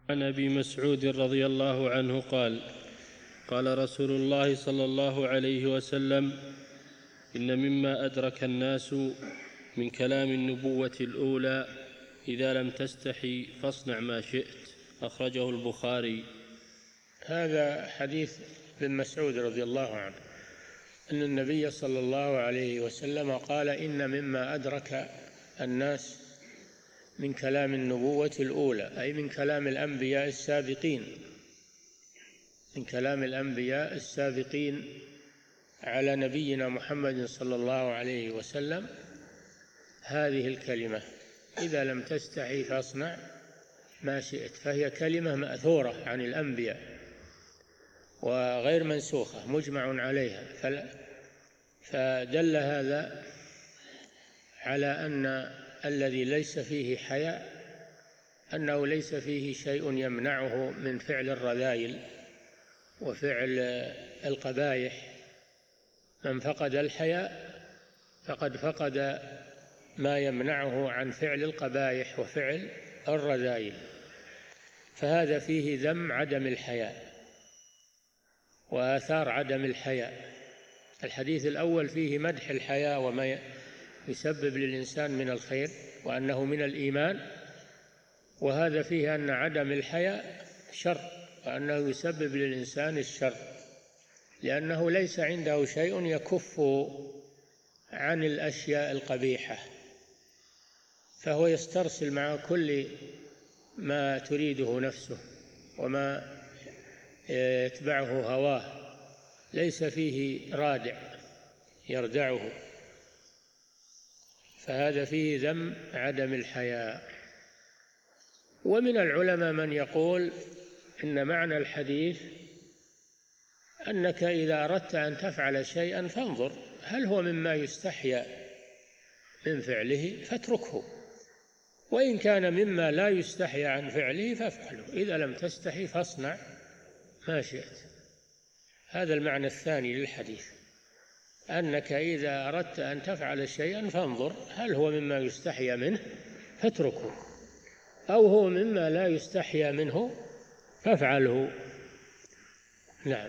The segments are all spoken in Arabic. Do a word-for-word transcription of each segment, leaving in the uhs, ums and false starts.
عن أبي مسعود رضي الله عنه قال قال رسول الله صلى الله عليه وسلم: إن مما أدرك الناس من كلام النبوة الأولى إذا لم تستحي فاصنع ما شئت. أخرجه البخاري. هذا حديث ابن مسعود رضي الله عنه أن النبي صلى الله عليه وسلم قال: إن مما أدرك الناس من كلام النبوة الأولى، أي من كلام الأنبياء السابقين، من كلام الأنبياء السابقين على نبينا محمد صلى الله عليه وسلم، هذه الكلمة: إذا لم تستحي فاصنع ما شئت. فهي كلمة مأثورة عن الأنبياء وغير منسوخة، مجمع عليها. فدل هذا على أن الذي ليس فيه حياء أنه ليس فيه شيء يمنعه من فعل الرذائل وفعل القبائح. من فقد الحياء فقد فقد ما يمنعه عن فعل القبائح وفعل الرذائل، فهذا فيه ذم عدم الحياء وآثار عدم الحياء. الحديث الأول فيه مدح الحياء وما يسبب للإنسان من الخير وأنه من الإيمان، وهذا فيه أن عدم الحياء شر وأنه يسبب للإنسان الشر، لأنه ليس عنده شيء يكف عن الأشياء القبيحة، فهو يسترسل مع كل ما تريده نفسه وما يتبعه هواه، ليس فيه رادع يردعه، فهذا فيه ذم عدم الحياء. ومن العلماء من يقول إن معنى الحديث أنك إذا أردت أن تفعل شيئا فانظر هل هو مما يستحيا من فعله فاتركه، وإن كان مما لا يستحيا عن فعله فافعله. إذا لم تستحي فاصنع ما شئت. هذا المعنى الثاني للحديث، أنك إذا أردت أن تفعل شيئا فانظر هل هو مما يستحيا منه فاتركه، أو هو مما لا يستحيا منه فافعله. نعم.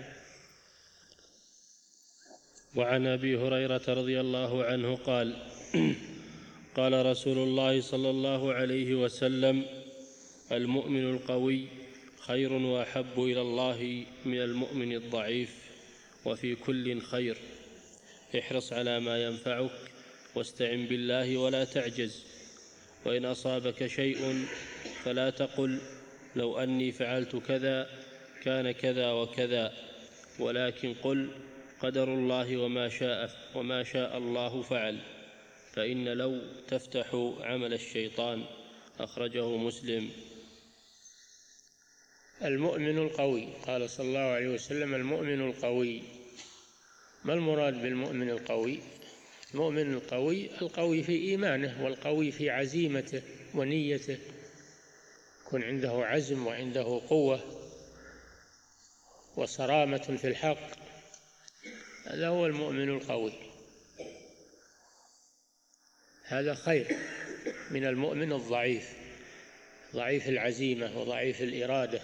وعن أبي هريرة رضي الله عنه قال قال رسول الله صلى الله عليه وسلم: المؤمن القوي خير وأحب إلى الله من المؤمن الضعيف، وفي كل خير. احرص على ما ينفعك واستعن بالله ولا تعجز، وإن أصابك شيء فلا تقل لو أني فعلت كذا كان كذا وكذا، ولكن قل قدر الله وما شاء وما شاء الله فعل، فإن لو تفتح عمل الشيطان. أخرجه مسلم. المؤمن القوي، قال صلى الله عليه وسلم: المؤمن القوي. ما المراد بالمؤمن القوي؟ المؤمن القوي القوي في إيمانه والقوي في عزيمته ونيته، يكون عنده عزم وعنده قوة وصرامة في الحق، هذا هو المؤمن القوي. هذا خير من المؤمن الضعيف، ضعيف العزيمة وضعيف الإرادة.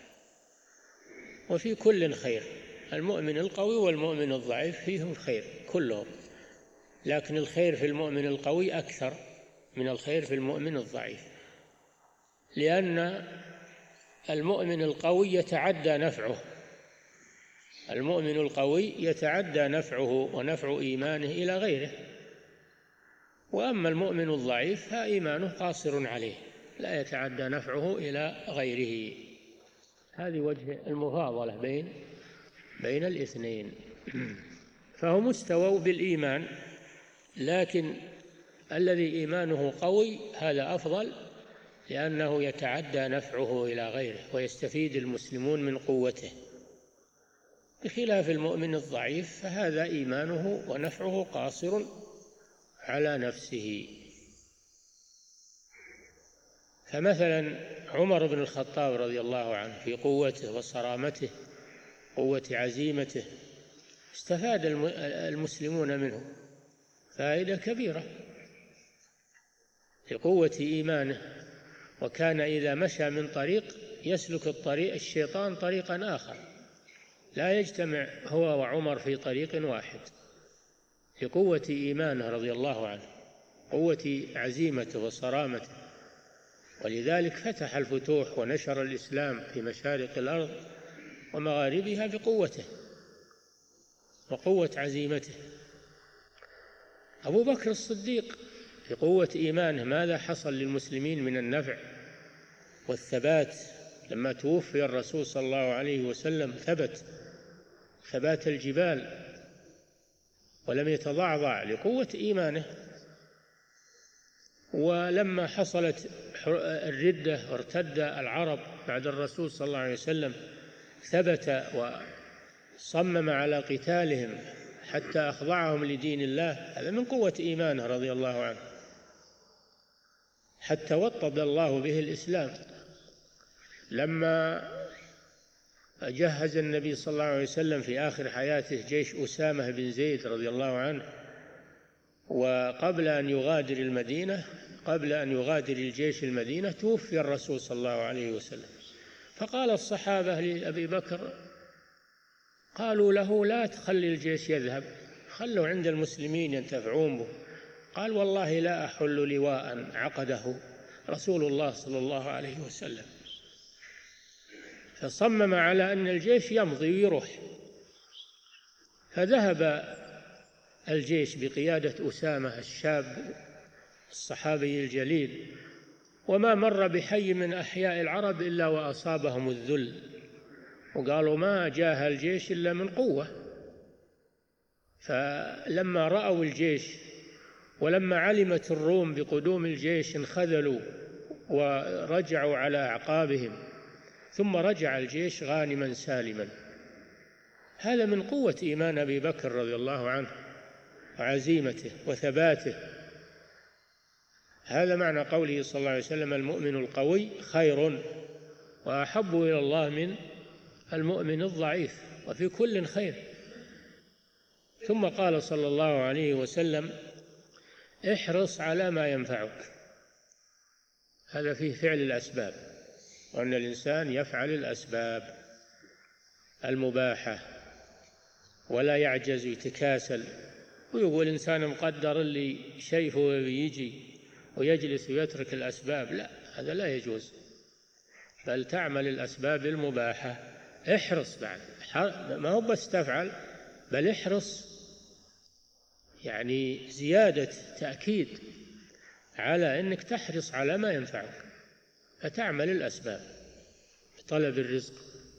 وفي كل خير، المؤمن القوي والمؤمن الضعيف فيهم خير كلهم، لكن الخير في المؤمن القوي أكثر من الخير في المؤمن الضعيف، لأن المؤمن القوي يتعدى نفعه، المؤمن القوي يتعدى نفعه ونفع إيمانه إلى غيره، وأما المؤمن الضعيف فإيمانه قاصر عليه لا يتعدى نفعه إلى غيره. هذه وجه المفاضلة بين بين الاثنين. فهم مستووا بالإيمان، لكن الذي إيمانه قوي هذا أفضل، لأنه يتعدى نفعه إلى غيره ويستفيد المسلمون من قوته، بخلاف المؤمن الضعيف فهذا إيمانه ونفعه قاصر على نفسه. فمثلا عمر بن الخطاب رضي الله عنه في قوته وصرامته، قوة عزيمته، استفاد المسلمون منه فائدة كبيرة لقوة إيمانه، وكان إذا مشى من طريق يسلك الطريق الشيطان طريقا آخر، لا يجتمع هو وعمر في طريق واحد، لقوة إيمانه رضي الله عنه، قوة عزيمته وصرامته. ولذلك فتح الفتوح ونشر الإسلام في مشارق الأرض ومغاربها بقوته وقوة عزيمته. أبو بكر الصديق بقوة إيمانه ماذا حصل للمسلمين من النفع والثبات؟ لما توفي الرسول صلى الله عليه وسلم ثبت ثبات الجبال ولم يتضعضع لقوة إيمانه. ولما حصلت الردة وارتد العرب بعد الرسول صلى الله عليه وسلم ثبت وصمم على قتالهم حتى أخضعهم لدين الله، هذا من قوة إيمانه رضي الله عنه، حتى وطد الله به الإسلام. لما جهز النبي صلى الله عليه وسلم في آخر حياته جيش أسامة بن زيد رضي الله عنه، وقبل أن يغادر المدينة قبل أن يغادر الجيش المدينة توفي الرسول صلى الله عليه وسلم. فقال الصحابة لأبي بكر، قالوا له لا تخلي الجيش يذهب، خلوا عند المسلمين ينتفعون به. قال والله لا أحل لواء عقده رسول الله صلى الله عليه وسلم. فصمم على أن الجيش يمضي ويروح، فذهب الجيش بقيادة أسامة الشاب الصحابي الجليل، وما مر بحي من أحياء العرب إلا وأصابهم الذل، وقالوا ما جاء الجيش إلا من قوة. فلما رأوا الجيش ولما علمت الروم بقدوم الجيش انخذلوا ورجعوا على أعقابهم، ثم رجع الجيش غانما سالما. هذا من قوة إيمان أبي بكر رضي الله عنه وعزيمته وثباته. هذا معنى قوله صلى الله عليه وسلم المؤمن القوي خير وأحب إلى الله من المؤمن الضعيف، وفي كل خير. ثم قال صلى الله عليه وسلم احرص على ما ينفعك، هذا فيه فعل الأسباب، وأن الإنسان يفعل الأسباب المباحة ولا يعجز يتكاسل ويقول إنسان مقدر اللي شيفه ويجي ويجلس ويترك الأسباب، لا، هذا لا يجوز، بل تعمل الأسباب المباحة. احرص بعد، ما هو بس تفعل، بل احرص يعني زيادة تأكيد على أنك تحرص على ما ينفعك، فتعمل الأسباب بطلب الرزق.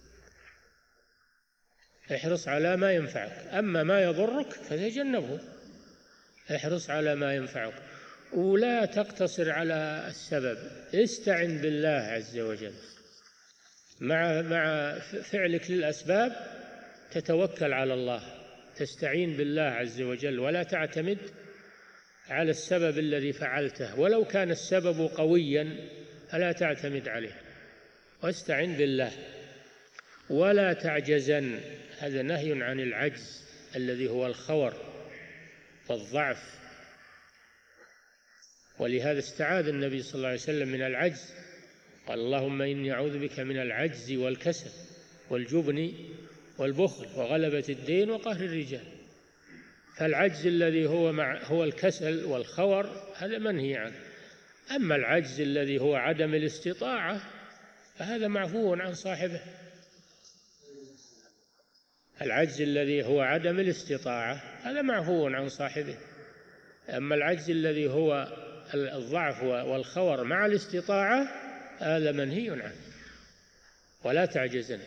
احرص على ما ينفعك، أما ما يضرك فتجنبه. احرص على ما ينفعك ولا تقتصر على السبب، استعن بالله عز وجل. مع مع فعلك للأسباب تتوكل على الله، تستعين بالله عز وجل، ولا تعتمد على السبب الذي فعلته ولو كان السبب قويا، فلا تعتمد عليه، واستعن بالله. ولا تعجزن، هذا نهي عن العجز الذي هو الخور والضعف، ولهذا استعاذ النبي صلى الله عليه وسلم من العجز، قال اللهم إني أعوذ بك من العجز والكسل والجبن والبخل وغلبة الدين وقهر الرجال. فالعجز الذي هو مع هو الكسل والخور هذا منهي عنه، أما العجز الذي هو عدم الاستطاعة فهذا معفو عن صاحبه. العجز الذي هو عدم الاستطاعة هذا معفو عن صاحبه، أما العجز الذي هو الضعف والخور مع الاستطاعة هذا منهي عنه. ولا تعجزن.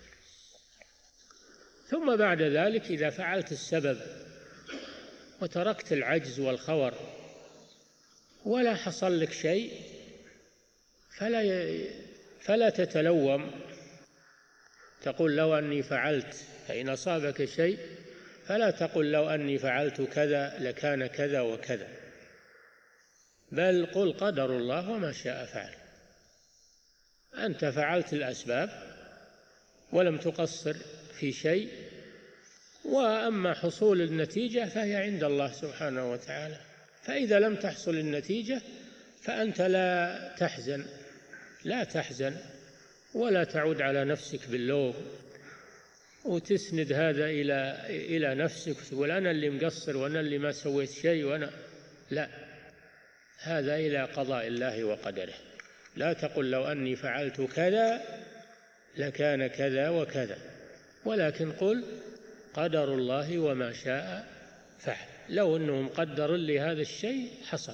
ثم بعد ذلك إذا فعلت السبب وتركت العجز والخور ولا حصل لك شيء فلا فلا تتلوم تقول لو أني فعلت، فإن أصابك شيء فلا تقل لو أني فعلت كذا لكان كذا وكذا، بل قل قدر الله وما شاء فعل. أنت فعلت الأسباب ولم تقصر في شيء، وأما حصول النتيجة فهي عند الله سبحانه وتعالى. فإذا لم تحصل النتيجة فأنت لا تحزن لا تحزن ولا تعود على نفسك باللوم وتسند هذا إلى إلى نفسك وتقول أنا اللي مقصر وأنا اللي ما سويت شيء وأنا لا، هذا إلى قضاء الله وقدره. لا تقل لو أني فعلت كذا لكان كذا وكذا، ولكن قل قدر الله وما شاء فعل. لو أنهم قدروا لي هذا الشيء حصل،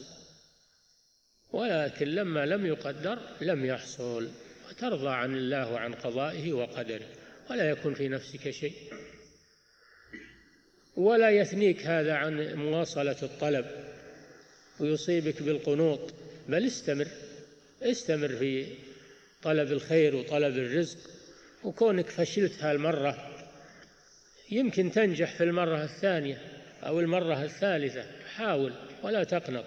ولكن لما لم يقدر لم يحصل. وترضى عن الله وعن قضائه وقدره، ولا يكون في نفسك شيء، ولا يثنيك هذا عن مواصلة الطلب ويصيبك بالقنوط، بل استمر استمر في طلب الخير وطلب الرزق. وكونك فشلت هالمرة يمكن تنجح في المرة الثانية أو المرة الثالثة، حاول ولا تقنط.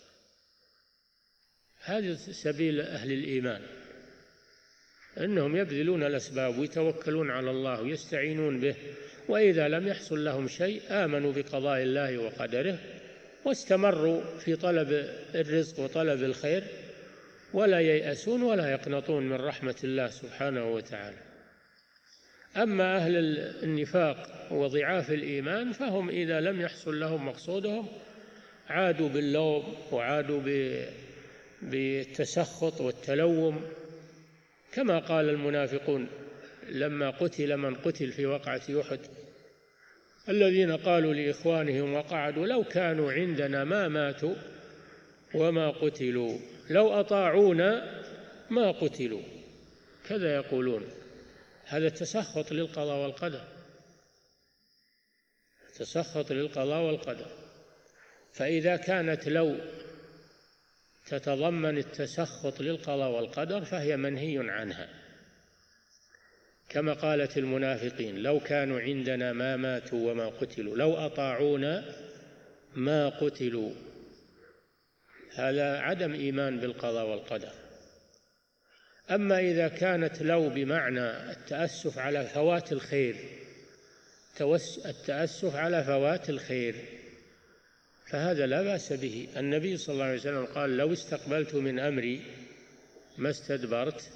هذا سبيل أهل الإيمان، أنهم يبذلون الأسباب ويتوكلون على الله ويستعينون به، وإذا لم يحصل لهم شيء آمنوا بقضاء الله وقدره واستمروا في طلب الرزق وطلب الخير، ولا ييأسون ولا يقنطون من رحمة الله سبحانه وتعالى. أما أهل النفاق وضعاف الإيمان فهم إذا لم يحصل لهم مقصودهم عادوا باللوم وعادوا بالتسخط والتلوم، كما قال المنافقون لما قتل من قتل في وقعة أحد الذين قالوا لإخوانهم وقعدوا لو كانوا عندنا ما ماتوا وما قتلوا لو أطاعونا ما قتلوا، كذا يقولون. هذا تسخط للقضاء والقدر، تسخط للقضاء والقدر. فإذا كانت لو تتضمن التسخط للقضاء والقدر فهي منهي عنها، كما قالت المنافقين لو كانوا عندنا ما ماتوا وما قتلوا لو أطاعونا ما قتلوا. هذا عدم إيمان بالقضاء والقدر. أما إذا كانت لو بمعنى التأسف على فوات الخير، التأسف على فوات الخير فهذا لا بأس به. النبي صلى الله عليه وسلم قال لو استقبلت من أمري ما استدبرت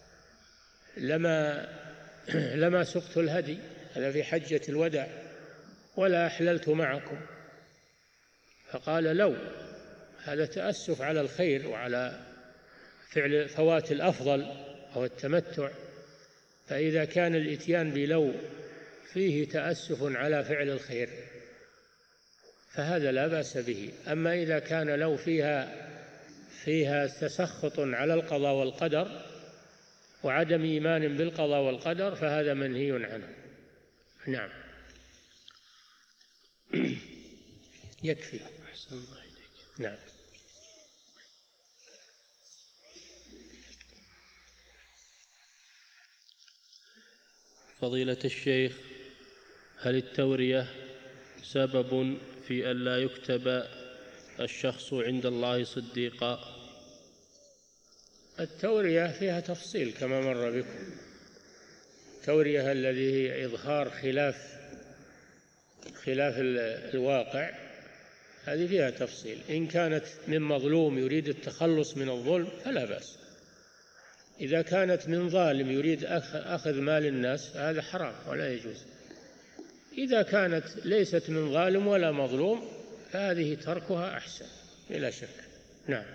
لما لما سقت الهدي، هذا في حجة الوداع، ولا أحللت معكم. فقال لو، هذا تأسف على الخير وعلى فعل فوات الأفضل أو التمتع. فإذا كان الإتيان بلو فيه تأسف على فعل الخير فهذا لا بأس به. أما إذا كان لو فيها فيها تسخط على القضاء والقدر وعدم إيمان بالقضاء والقدر فهذا منهي عنه. نعم. يكفي. أحسن الله إليك. نعم. فضيلة الشيخ، هل التورية سبب في أن لا يكتب الشخص عند الله صديقا؟ التورية فيها تفصيل كما مر بكم. التورية الذي هي إظهار خلاف خلاف الواقع هذه فيها تفصيل. إن كانت من مظلوم يريد التخلص من الظلم فلا بأس. إذا كانت من ظالم يريد أخذ مال الناس هذا حرام ولا يجوز. إذا كانت ليست من ظالم ولا مظلوم فهذه تركها أحسن بلا شك. نعم.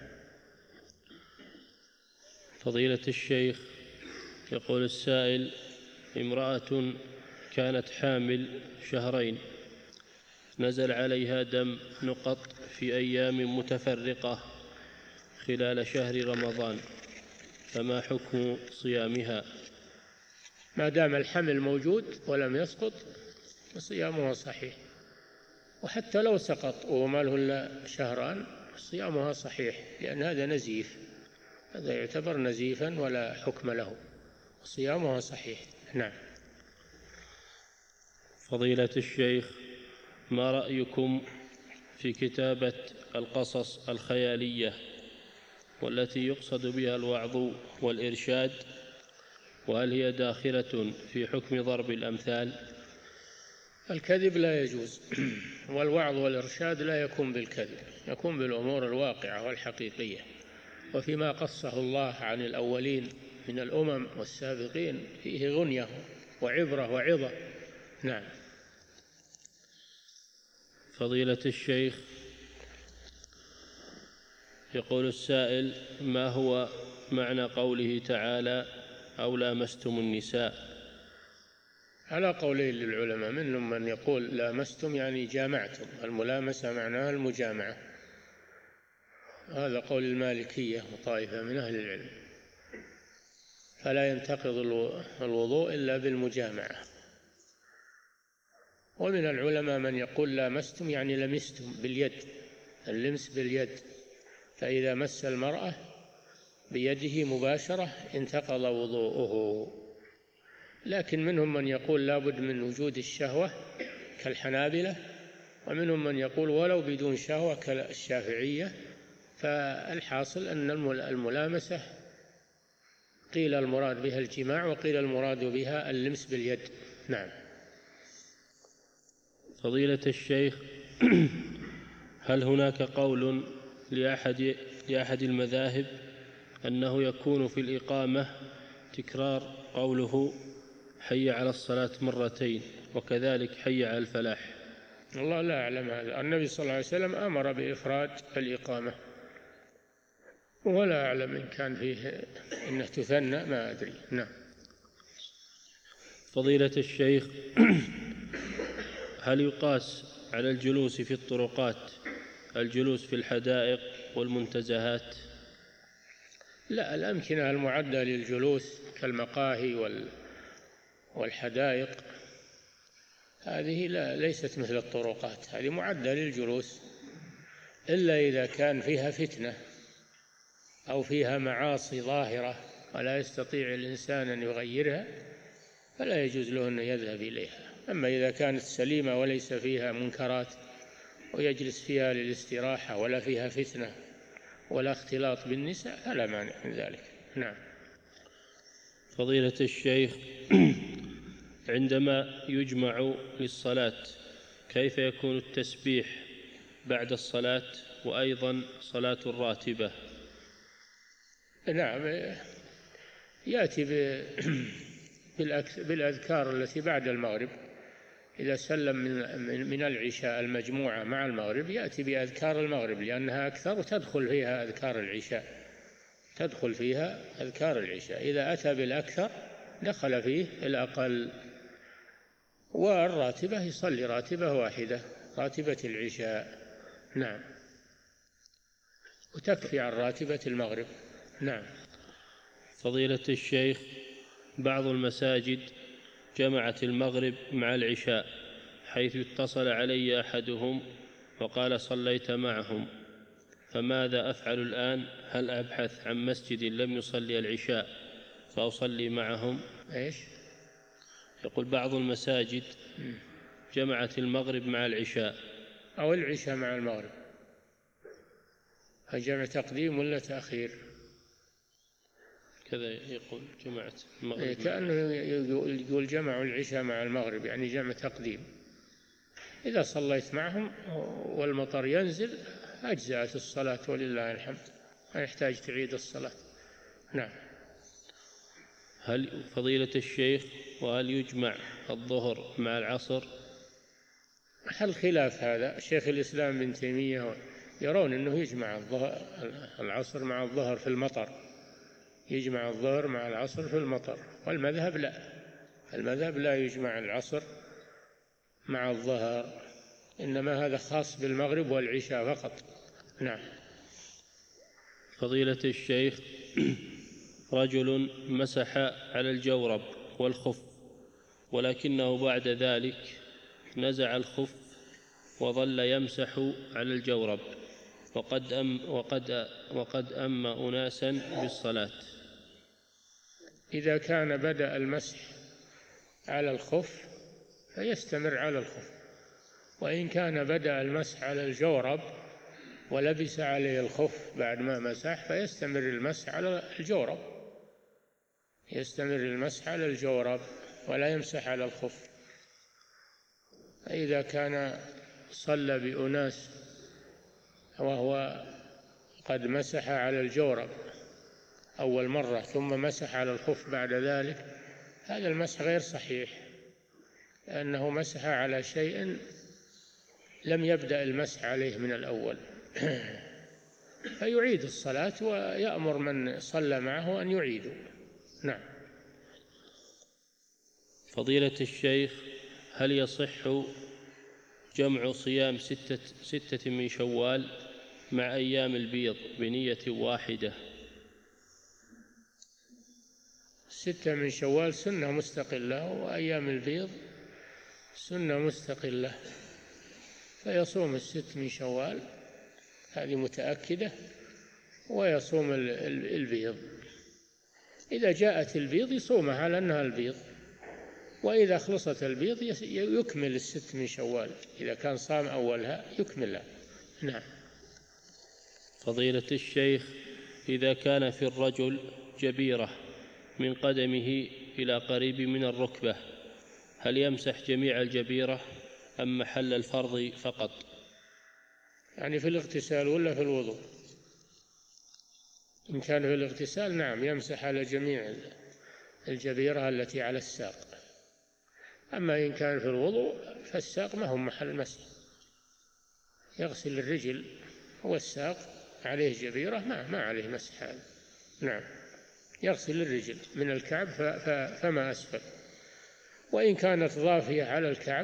فضيلة الشيخ، يقول السائل: امرأة كانت حامل شهرين نزل عليها دم نقط في أيام متفرقة خلال شهر رمضان، فما حكم صيامها؟ ما دام الحمل موجود ولم يسقط صيامها صحيح، وحتى لو سقط وما له إلا شهران صيامها صحيح، لأن هذا نزيف، هذا يعتبر نزيفا ولا حكم له، صيامها صحيح. نعم. فضيلة الشيخ، ما رأيكم في كتابة القصص الخيالية والتي يقصد بها الوعظ والإرشاد، وهل هي داخلة في حكم ضرب الأمثال؟ الكذب لا يجوز، والوعظ والإرشاد لا يكون بالكذب، يكون بالأمور الواقعة والحقيقية، وفيما قصه الله عن الأولين من الأمم والسابقين فيه غنية وعبرة وعظة. نعم. فضيلة الشيخ، يقول السائل: ما هو معنى قوله تعالى أو لامستم النساء؟ على قولين للعلماء، منهم من يقول لامستم يعني جامعتم، الملامسة معناها المجامعة، هذا قول المالكية وطائفة من أهل العلم، فلا ينتقض الوضوء إلا بالمجامعة. ومن العلماء من يقول لامستم يعني لمستم باليد، اللمس باليد، فإذا مس المرأة بيده مباشرة انتقض وضوءه. لكن منهم من يقول لابد من وجود الشهوة كالحنابلة، ومنهم من يقول ولو بدون شهوة كالشافعية. فالحاصل أن الملامسة قيل المراد بها الجماع وقيل المراد بها اللمس باليد. نعم. فضيلة الشيخ، هل هناك قول لأحد, لأحد المذاهب أنه يكون في الإقامة تكرار قوله حي على الصلاة مرتين وكذلك حي على الفلاح؟ الله لا أعلم هذا. النبي صلى الله عليه وسلم أمر بإفراد الإقامة، ولا أعلم إن كان فيه إنه تثنى، ما أدري. نعم. فضيلة الشيخ، هل يقاس على الجلوس في الطرقات الجلوس في الحدائق والمنتزهات؟ لا، الأمكنة المعدة للجلوس كالمقاهي والحدائق هذه لا ليست مثل الطرقات، هذه معدة للجلوس، إلا إذا كان فيها فتنة أو فيها معاصي ظاهرة ولا يستطيع الإنسان أن يغيرها فلا يجوز له أن يذهب إليها. أما إذا كانت سليمة وليس فيها منكرات ويجلس فيها للاستراحة ولا فيها فتنة ولا اختلاط بالنساء فلا مانع من ذلك. نعم. فضيلة الشيخ، عندما يجمع للصلاة كيف يكون التسبيح بعد الصلاة وأيضا صلاة الراتبة؟ نعم، يأتي بالأذكار التي بعد المغرب، إذا سلم من العشاء المجموعة مع المغرب يأتي بأذكار المغرب لأنها أكثر وتدخل فيها أذكار العشاء، تدخل فيها أذكار العشاء. إذا أتى بالأكثر دخل فيه الأقل. والراتبة يصلي راتبة واحدة، راتبة العشاء. نعم. وتكفي عن راتبة المغرب. نعم. فضيلة الشيخ، بعض المساجد جمعت المغرب مع العشاء حيث اتصل علي أحدهم وقال صليت معهم، فماذا أفعل الآن؟ هل أبحث عن مسجد لم يصلي العشاء فأصلي معهم؟ إيش؟ يقول بعض المساجد جمعت المغرب مع العشاء أو العشاء مع المغرب، الجمع تقديم ولا تأخير؟ كذا يقول جمعت المغرب. إيه، كأنه يقول جمع العشاء مع المغرب يعني جمع تقديم. إذا صليت معهم والمطر ينزل أجزأت الصلاة ولله الحمد، ما يحتاج تعيد الصلاة. نعم. هل فضيلة الشيخ، وهل يجمع الظهر مع العصر؟ هل خلاف هذا؟ شيخ الإسلام ابن تيمية يرون أنه يجمع الظهر العصر مع الظهر في المطر، يجمع الظهر مع العصر في المطر، والمذهب لا، المذهب لا يجمع العصر مع الظهر، إنما هذا خاص بالمغرب والعشاء فقط. نعم. فضيلة الشيخ، رجل مسح على الجورب والخف ولكنه بعد ذلك نزع الخف وظل يمسح على الجورب وقد أم, وقد وقد أم أناسا بالصلاة. إذا كان بدأ المسح على الخف فيستمر على الخف، وإن كان بدأ المسح على الجورب ولبس عليه الخف بعد ما مسح فيستمر المسح على الجورب، يستمر المسح على الجورب ولا يمسح على الخف. إذا كان صلى بأناس وهو قد مسح على الجورب أول مرة ثم مسح على الخف بعد ذلك، هذا المسح غير صحيح، لأنه مسح على شيء لم يبدأ المسح عليه من الأول. فيعيد الصلاة ويأمر من صلى معه أن يعيدوا. نعم. فضيلة الشيخ، هل يصح جمع صيام ستة, ستة من شوال مع أيام البيض بنية واحدة؟ ستة من شوال سنة مستقلة، وأيام البيض سنة مستقلة، فيصوم الست من شوال هذه متأكدة، ويصوم البيض. إذا جاءت البيض يصومها على أنها البيض، وإذا خلصت البيض يكمل الست من شوال، إذا كان صام أولها يكملها. نعم. فضيلة الشيخ، إذا كان في الرجل جبيرة من قدمه إلى قريب من الركبة، هل يمسح جميع الجبيرة أم محل الفرض فقط؟ يعني في الاغتسال ولا في الوضوء؟ إن كان في الاغتسال نعم يمسح على جميع الجبيرة التي على الساق، أما إن كان في الوضوء فالساق ما هو محل مسح، يغسل الرجل والساق عليه جبيرة ما, ما عليه مسح هذا. نعم، يغسل الرجل من الكعب فما أسفل، وإن كانت ضافية على الكعب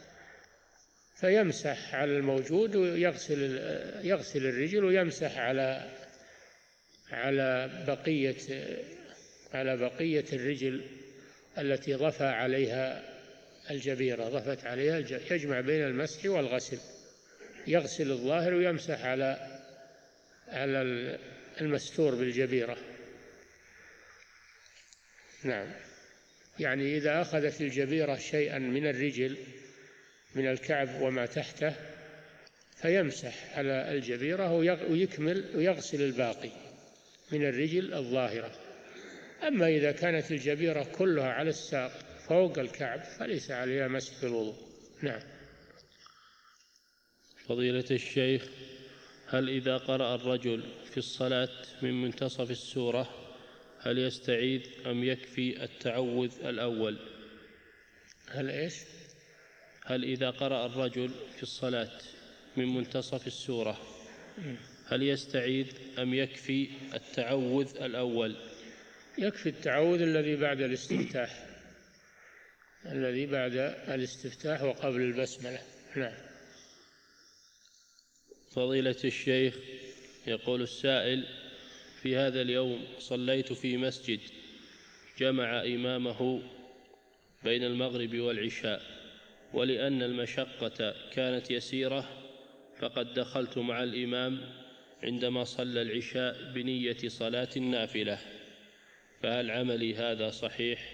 فيمسح على الموجود ويغسل يغسل الرجل ويمسح على على بقية على بقية الرجل التي ضفى عليها الجبيرة، ضفت عليها الجبيرة. يجمع بين المسح والغسل، يغسل الظاهر ويمسح على على المستور بالجبيرة. نعم، يعني إذا أخذت الجبيرة شيئا من الرجل من الكعب وما تحته فيمسح على الجبيرة ويكمل ويغسل الباقي من الرجل الظاهرة. أما إذا كانت الجبيرة كلها على الساق فوق الكعب فليس عليها مسح في الوضوء. نعم. فضيلة الشيخ، هل إذا قرأ الرجل في الصلاة من منتصف السورة هل يستعيذ أم يكفي التعوذ الأول؟ هل إيش؟ هل إذا قرأ الرجل في الصلاة من منتصف السورة هل يستعيذ أم يكفي التعوذ الأول؟ يكفي التعوذ الذي بعد الاستفتاح، الذي بعد الاستفتاح وقبل البسملة. نعم. فضيلة الشيخ، يقول السائل: في هذا اليوم صليت في مسجد جمع إمامه بين المغرب والعشاء، ولأن المشقة كانت يسيرة فقد دخلت مع الإمام عندما صلى العشاء بنية صلاة النافلة، فهل عملي هذا صحيح؟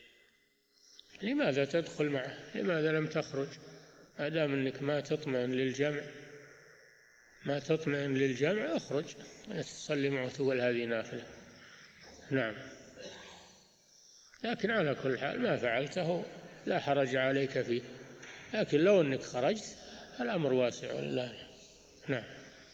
لماذا تدخل معه؟ لماذا لم تخرج؟ ما دام أنك ما تطمئن للجمع ما تطمئن للجمع اخرج تصلي معه تقول هذه نافلة. نعم. لكن على كل حال ما فعلته لا حرج عليك فيه، لكن لو أنك خرجت الأمر واسع لله. نعم.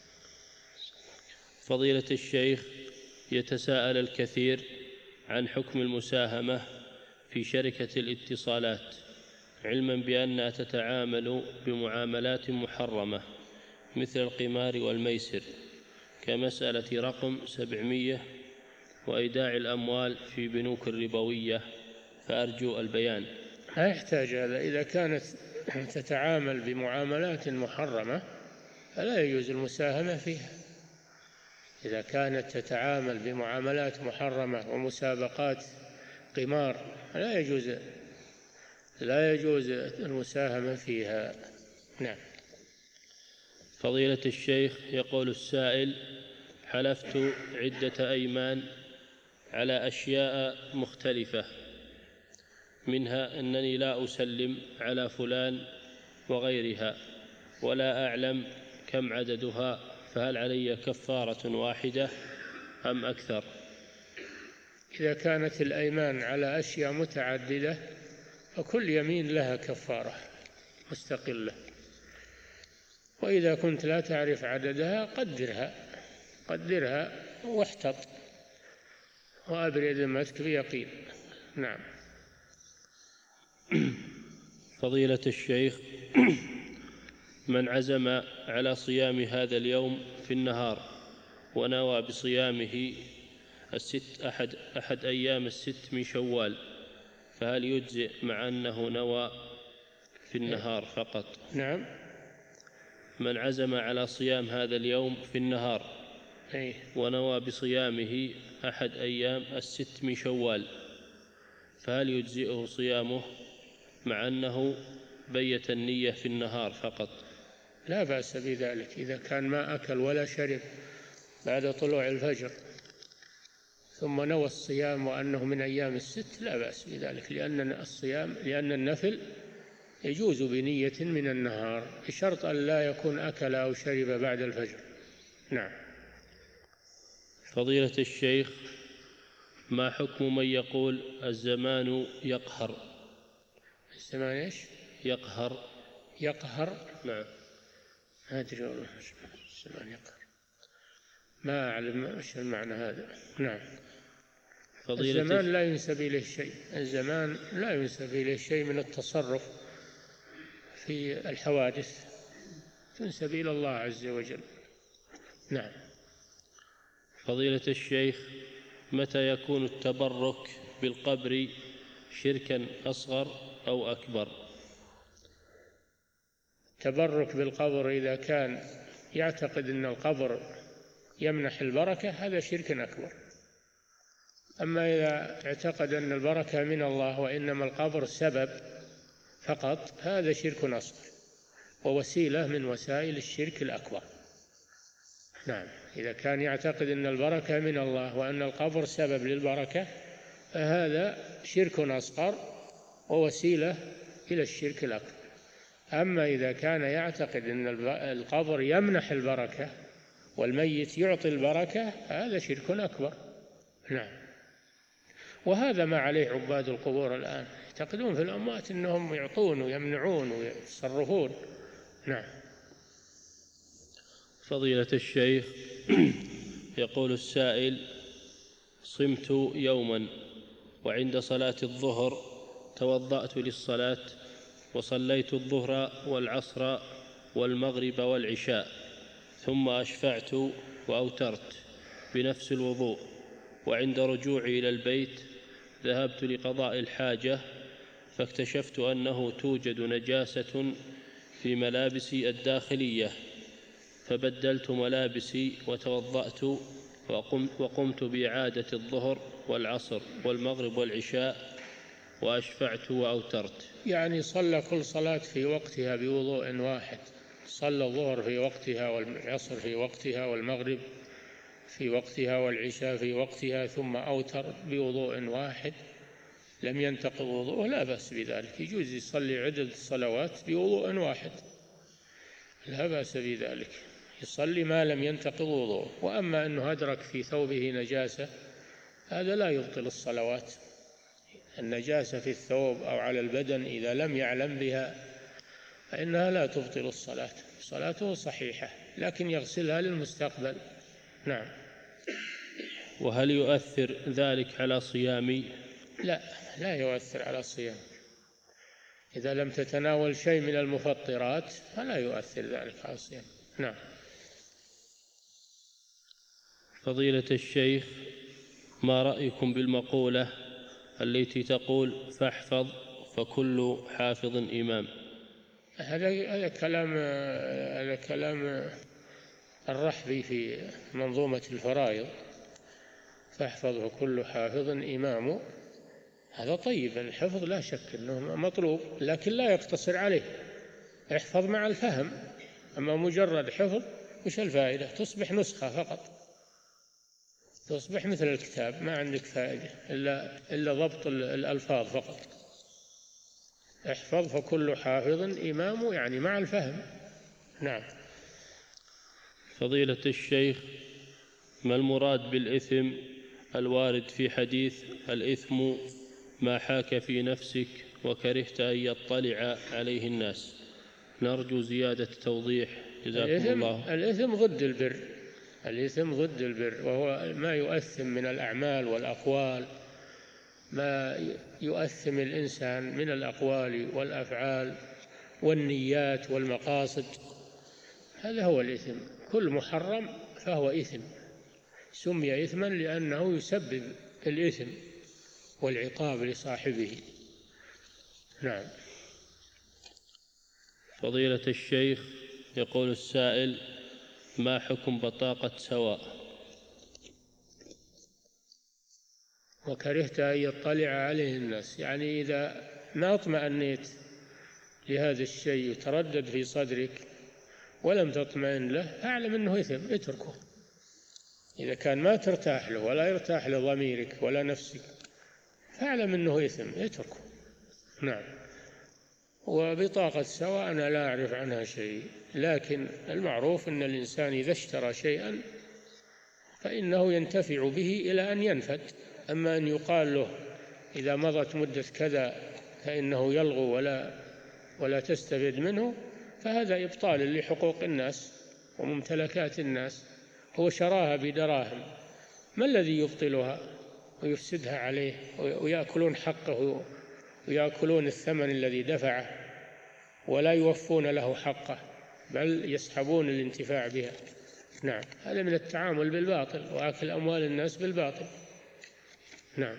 فضيلة الشيخ، يتساءل الكثير عن حكم المساهمة في شركة الاتصالات، علما بأنها تتعامل بمعاملات محرمة مثل القمار والميسر، كمسألة رقم سبعمية وإيداع الأموال في بنوك الربوية، فأرجو البيان. لا يحتاج هذا. إذا كانت تتعامل بمعاملات محرمة فلا يجوز المساهمة فيها. إذا كانت تتعامل بمعاملات محرمة ومسابقات قمار لا يجوز لا يجوز المساهمة فيها. نعم. فضيلة الشيخ، يقول السائل: حلفت عدة أيمان على أشياء مختلفة، منها أنني لا أسلم على فلان وغيرها ولا أعلم كم عددها، فهل علي كفارة واحدة أم أكثر؟ إذا كانت الأيمان على أشياء متعددة فكل يمين لها كفارة مستقلة، وإذا كنت لا تعرف عددها قدرها قدرها واحتط، وأبرد المسك بيقين. نعم. فضيلة الشيخ، من عزم على صيام هذا اليوم في النهار ونوى بصيامه الست أحد, أحد أيام الست من شوال، فهل يجزئ مع أنه نوى في النهار فقط؟ نعم. من عزم على صيام هذا اليوم في النهار أيه. ونوى بصيامه أحد أيام الست من شوال، فهل يجزئه صيامه مع أنه بيت النية في النهار فقط؟ لا بأس بذلك إذا كان ما أكل ولا شرب بعد طلوع الفجر ثم نوى الصيام وأنه من أيام الست، لا بأس بذلك، لأن الصيام لأن النفل يجوز بنية من النهار بشرط أن لا يكون أكل أو شرب بعد الفجر. نعم. فضيلة الشيخ، ما حكم من يقول الزمان يقهر؟ الزمان إيش؟ يقهر. يقهر. نعم. ما أدري والله الزمان يقهر، ما أعلم إيش المعنى هذا. نعم. فضيلة الزمان لا ينسب إليه شيء، الزمان لا ينسب إليه شيء من التصرف في الحوادث، تنسب إلى الله عز وجل. نعم. فضيلة الشيخ، متى يكون التبرك بالقبر شركا أصغر أو أكبر؟ التبرك بالقبر إذا كان يعتقد أن القبر يمنح البركة هذا شرك أكبر. أما إذا اعتقد أن البركة من الله وإنما القبر سبب فقط هذا شرك أصغر ووسيلة من وسائل الشرك الأكبر. نعم. إذا كان يعتقد أن البركة من الله وأن القبر سبب للبركة فهذا شرك أصغر ووسيلة إلى الشرك الأكبر. أما إذا كان يعتقد أن القبر يمنح البركة والميت يعطي البركة هذا شرك أكبر. نعم. وهذا ما عليه عباد القبور الآن، يعتقدون في الأموات أنهم يعطون ويمنعون ويتصرفون. نعم. فضيلة الشيخ، يقول السائل: صمت يوما وعند صلاة الظهر توضأت للصلاة وصليت الظهر والعصر والمغرب والعشاء، ثم أشفعت وأوترت بنفس الوضوء، وعند رجوعي إلى البيت ذهبت لقضاء الحاجة فاكتشفت أنه توجد نجاسة في ملابسي الداخلية، فبدلت ملابسي وتوضأت وقمت بإعادة الظهر والعصر والمغرب والعشاء وأشفعت وأوترت. يعني صلى كل صلاة في وقتها بوضوء واحد، صلى الظهر في وقتها والعصر في وقتها والمغرب في وقتها والعشاء في وقتها، ثم أوتر بوضوء واحد لم ينتقض وضوءه، لا بأس بذلك، يجوز يصلي عدد الصلوات بوضوء واحد، لا بأس بذلك، يصلي ما لم ينتقض وضوءه. وأما أنه أدرك في ثوبه نجاسة هذا لا يبطل الصلوات. النجاسة في الثوب أو على البدن إذا لم يعلم بها فإنها لا تبطل الصلاة، صلاته صحيحة، لكن يغسلها للمستقبل. نعم. وهل يؤثر ذلك على صيامي؟ لا، لا يؤثر على الصيام، إذا لم تتناول شيء من المفطرات فلا يؤثر ذلك على الصيام. نعم. فضيلة الشيخ، ما رأيكم بالمقولة التي تقول: فاحفظ فكل حافظ إمام؟ هذا هذا كلام هذا كلام الرحبي في منظومة الفرائض، فاحفظ فكل حافظ إمام. هذا طيب، الحفظ لا شك أنه مطلوب، لكن لا يقتصر عليه، احفظ مع الفهم. أما مجرد حفظ وش الفائدة؟ تصبح نسخة فقط، تصبح مثل الكتاب، ما عندك فائدة إلا إلا ضبط الألفاظ فقط. احفظ فكل حافظ إمام، يعني مع الفهم. نعم. فضيلة الشيخ، ما المراد بالإثم الوارد في حديث: الإثم ما حاك في نفسك وكرهت أن يطلع عليه الناس؟ نرجو زيادة توضيح، جزاكم الإثم الله. الإثم ضد البر، الإثم ضد البر، وهو ما يؤثم من الأعمال والأقوال، ما يؤثم الإنسان من الأقوال والأفعال والنيات والمقاصد، هذا هو الإثم. كل محرم فهو إثم، سمي إثما لأنه يسبب الإثم والعقاب لصاحبه. نعم. فضيلة الشيخ، يقول السائل: ما حكم بطاقة سواء؟ وكرهت أن يطلع عليه الناس، يعني إذا ما اطمأنيت لهذا الشيء يتردد في صدرك ولم تطمئن له فاعلم أنه إثم، اتركه. إذا كان ما ترتاح له ولا يرتاح لضميرك ولا نفسك فاعلم أنه إثم، اتركه. نعم. وبطاقة سواء أنا لا أعرف عنها شيء، لكن المعروف أن الإنسان إذا اشترى شيئا فإنه ينتفع به إلى أن ينفد. أما أن يقال له إذا مضت مدة كذا فإنه يلغو ولا ولا تستفيد منه، فهذا إبطال لحقوق الناس وممتلكات الناس. هو شراها بدراهم، ما الذي يبطلها ويفسدها عليه ويأكلون حقه ويأكلون الثمن الذي دفعه ولا يوفون له حقه، بل يسحبون الانتفاع بها. نعم، هذا من التعامل بالباطل وأكل أموال الناس بالباطل. نعم.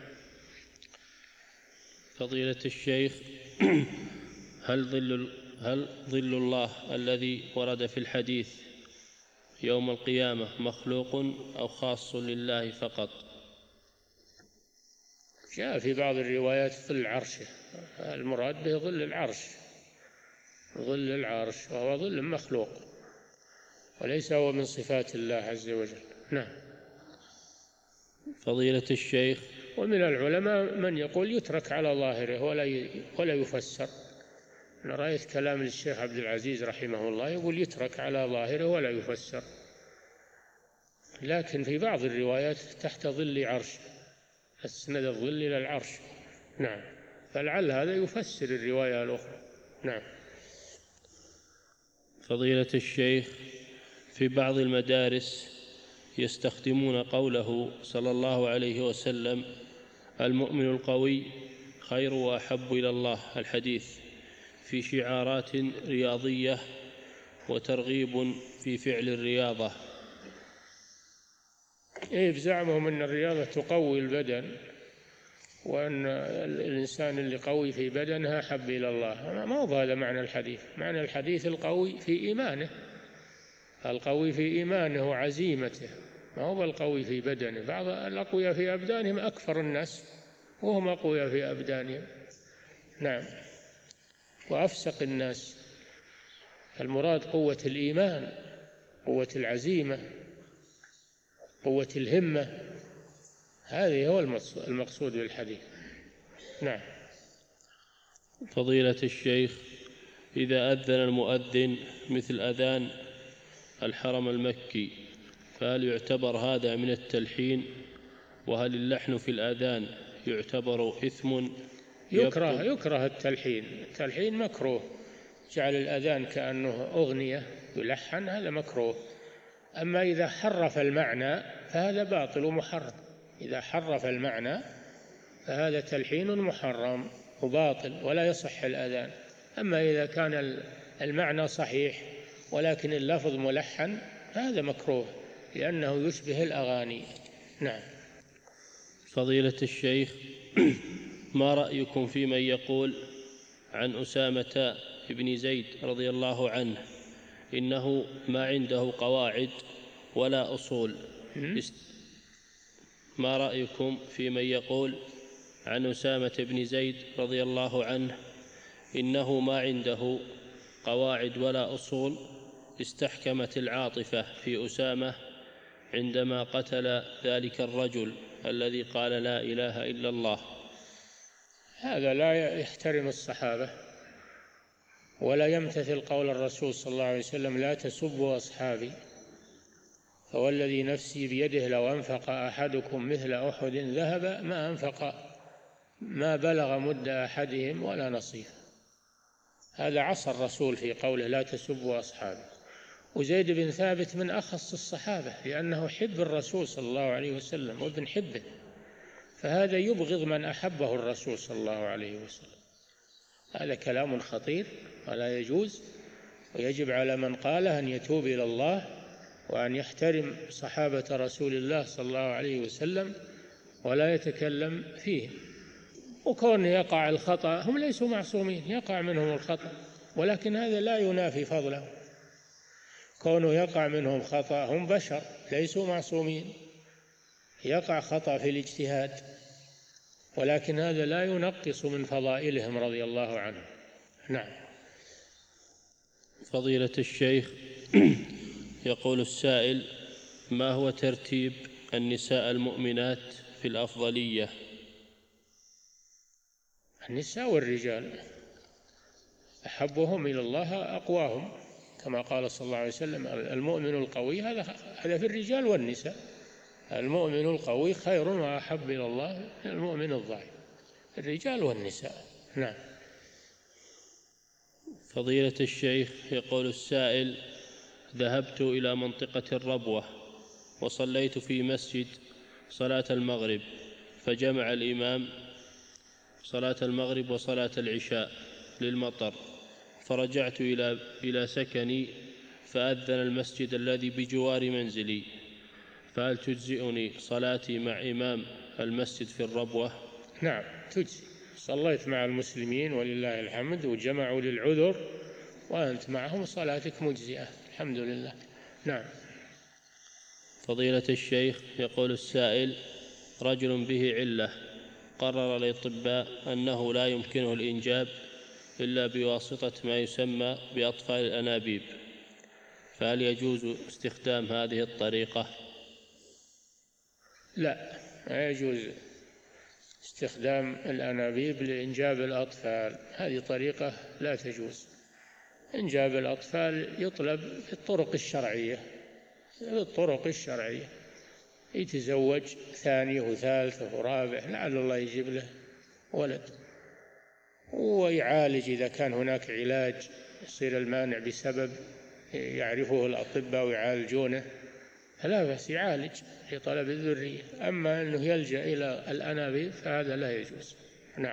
فضيلة الشيخ، هل ظل هل ظل الله الذي ورد في الحديث يوم القيامة مخلوق أو خاص لله فقط؟ جاء في بعض الروايات ظل عرشه، المراد به ظل العرش، ظل العرش، وهو ظل مخلوق وليس هو من صفات الله عز وجل. نعم. فضيلة الشيخ، ومن العلماء من يقول يترك على ظاهره ولا ولا يفسر. أنا رأيت كلام للشيخ عبد العزيز رحمه الله يقول يترك على ظاهره ولا يفسر، لكن في بعض الروايات تحت ظل عرش، أسند الظل إلى العرش. نعم، فلعل هذا يفسر الرواية الأخرى. نعم. فضيلة الشيخ، في بعض المدارس يستخدمون قوله صلى الله عليه وسلم: المؤمن القوي خير وأحب إلى الله، الحديث، في شعارات رياضية وترغيب في فعل الرياضة. إيه، بزعمهم أن الرياضة تقوي البدن وأن الإنسان اللي قوي في بدنها أحب إلى الله. ما هو هذا معنى الحديث. معنى الحديث القوي في إيمانه، القوي في إيمانه وعزيمته، ما هو القوي في بدنه. بعض الأقوياء في أبدانهم أكثر الناس وهم أقوياء في أبدانهم. نعم، وأفسق الناس. المراد قوة الإيمان، قوة العزيمة، قوة الهمة، هذه هو المقصود بالحديث. نعم. فضيلة الشيخ، إذا أذن المؤذن مثل أذان الحرم المكي فهل يعتبر هذا من التلحين؟ وهل اللحن في الأذان يعتبر إثم؟ يكره يكره التلحين، التلحين مكروه، جعل الأذان كأنه أغنية يلحن، هذا مكروه. أما إذا حرف المعنى فهذا باطل ومحرم. إذا حرف المعنى فهذا تلحين محرم وباطل ولا يصح الأذان. أما إذا كان المعنى صحيح ولكن اللفظ ملحن هذا مكروه لأنه يشبه الأغاني. نعم. فضيلة الشيخ، ما رأيكم في من يقول عن أسامة بن زيد رضي الله عنه إنه ما عنده قواعد ولا أصول؟ ما رأيكم في من يقول عن أسامة بن زيد رضي الله عنه إنه ما عنده قواعد ولا أصول، استحكمت العاطفة في أسامة عندما قتل ذلك الرجل الذي قال لا إله إلا الله؟ هذا لا يحترم الصحابة ولا يمتثل قول الرسول صلى الله عليه وسلم: لا تسبوا أصحابي، فوالذي نفسي بيده لو أنفق أحدكم مثل أحد ذهب ما أنفق ما بلغ مد أحدهم ولا نصيف. هذا عصى الرسول في قوله لا تسبوا أصحابي. وزيد بن ثابت من أخص الصحابة لأنه حب الرسول صلى الله عليه وسلم وابن حبه، فهذا يبغض من أحبه الرسول صلى الله عليه وسلم. هذا كلام خطير ولا يجوز، ويجب على من قاله أن يتوب إلى الله وأن يحترم صحابة رسول الله صلى الله عليه وسلم ولا يتكلم فيهم. وكون يقع الخطأ، هم ليسوا معصومين، يقع منهم الخطأ، ولكن هذا لا ينافي فضله. كونه يقع منهم خطأ، هم بشر ليسوا معصومين، يقع خطأ في الاجتهاد، ولكن هذا لا ينقص من فضائلهم رضي الله عنهم. نعم. فضيلة الشيخ، يقول السائل: ما هو ترتيب النساء المؤمنات في الأفضلية؟ النساء والرجال أحبهم إلى الله أقواهم، كما قال صلى الله عليه وسلم: المؤمن القوي، هذا هذا في الرجال والنساء، المؤمن القوي خير وأحب إلى الله من المؤمن الضعيف، الرجال والنساء. نعم. فضيلة الشيخ، يقول السائل: ذهبت إلى منطقة الربوة وصليت في مسجد صلاة المغرب، فجمع الإمام صلاة المغرب وصلاة العشاء للمطر، فرجعت إلى إلى سكني فأذن المسجد الذي بجوار منزلي، فهل تجزئني صلاتي مع إمام المسجد في الربوة؟ نعم تجزي، صليت مع المسلمين ولله الحمد وجمعوا للعذر وأنت معهم، صلاتك مجزئة الحمد لله. نعم. فضيلة الشيخ، يقول السائل: رجل به علة قرر الأطباء أنه لا يمكنه الإنجاب إلا بواسطة ما يسمى بأطفال الأنابيب، فهل يجوز استخدام هذه الطريقة؟ لا، لا يجوز استخدام الأنابيب لإنجاب الأطفال، هذه طريقة لا تجوز. إنجاب الأطفال يطلب في الطرق الشرعية، بالطرق الشرعية، يتزوج ثاني وثالث ورابع لعل الله يجيب له ولد، ويعالج إذا كان هناك علاج يصير المانع بسبب يعرفه الأطباء ويعالجونه، فلا بأس يعالج لطلب الذرية. أما أنه يلجأ إلى الأنابيب فهذا لا يجوز. نعم.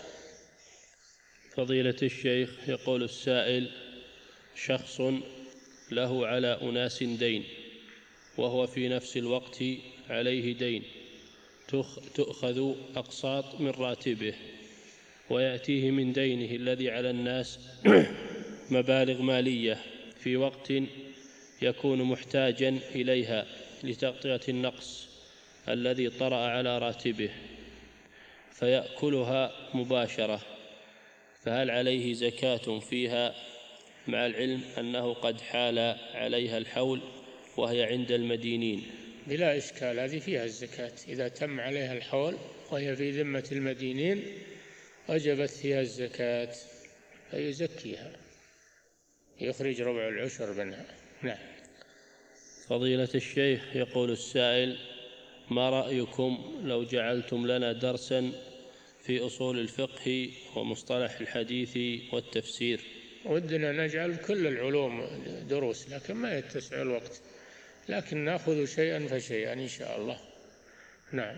فضيلة الشيخ، يقول السائل: شخص له على أناس دين وهو في نفس الوقت عليه دين، تؤخذ أقساط من راتبه، ويأتيه من دينه الذي على الناس مبالغ مالية في وقت يكون محتاجا إليها لتغطية النقص الذي طرأ على راتبه، فيأكلها مباشرة، فهل عليه زكاة فيها مع العلم أنه قد حال عليها الحول وهي عند المدينين؟ بلا إشكال، هذه فيها الزكاة، إذا تم عليها الحول وهي في ذمة المدينين وجبت فيها الزكاة، فيزكيها، يخرج ربع العشر منها. نعم. فضيلة الشيخ، يقول السائل: ما رأيكم لو جعلتم لنا درسا في أصول الفقه ومصطلح الحديث والتفسير؟ ودنا نجعل كل العلوم دروس، لكن ما يتسع الوقت، لكن نأخذ شيئا فشيئا إن شاء الله. نعم.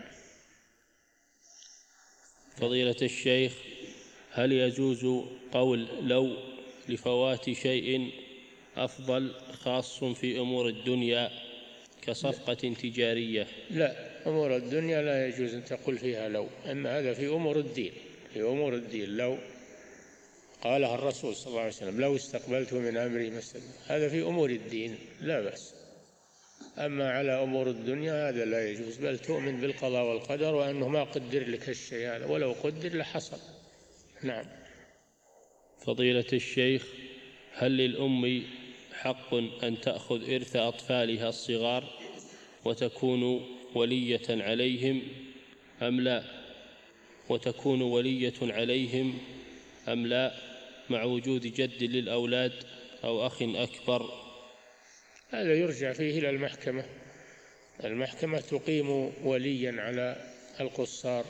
فضيلة الشيخ، هل يجوز قول لو لفوات شيء أفضل خاص في أمور الدنيا كصفقة تجارية؟ لا، أمور الدنيا لا يجوز أن تقول فيها لو، أما هذا في أمور الدين، في أمور الدين لو قالها الرسول صلى الله عليه وسلم: لو استقبلت من أمري ما استدبرت، هذا في أمور الدين لا بأس. أما على أمور الدنيا هذا لا يجوز، بل تؤمن بالقضاء والقدر وأنه ما قدر لك الشيء هذا، ولو قدر لحصل. نعم. فضيلة الشيخ، هل للأم حق أن تأخذ إرث أطفالها الصغار وتكون ولية عليهم أم لا وتكون ولية عليهم أم لا مع وجود جد للأولاد أو أخ أكبر؟ هذا يرجع فيه إلى المحكمة، المحكمة تقيم وليا على القصار،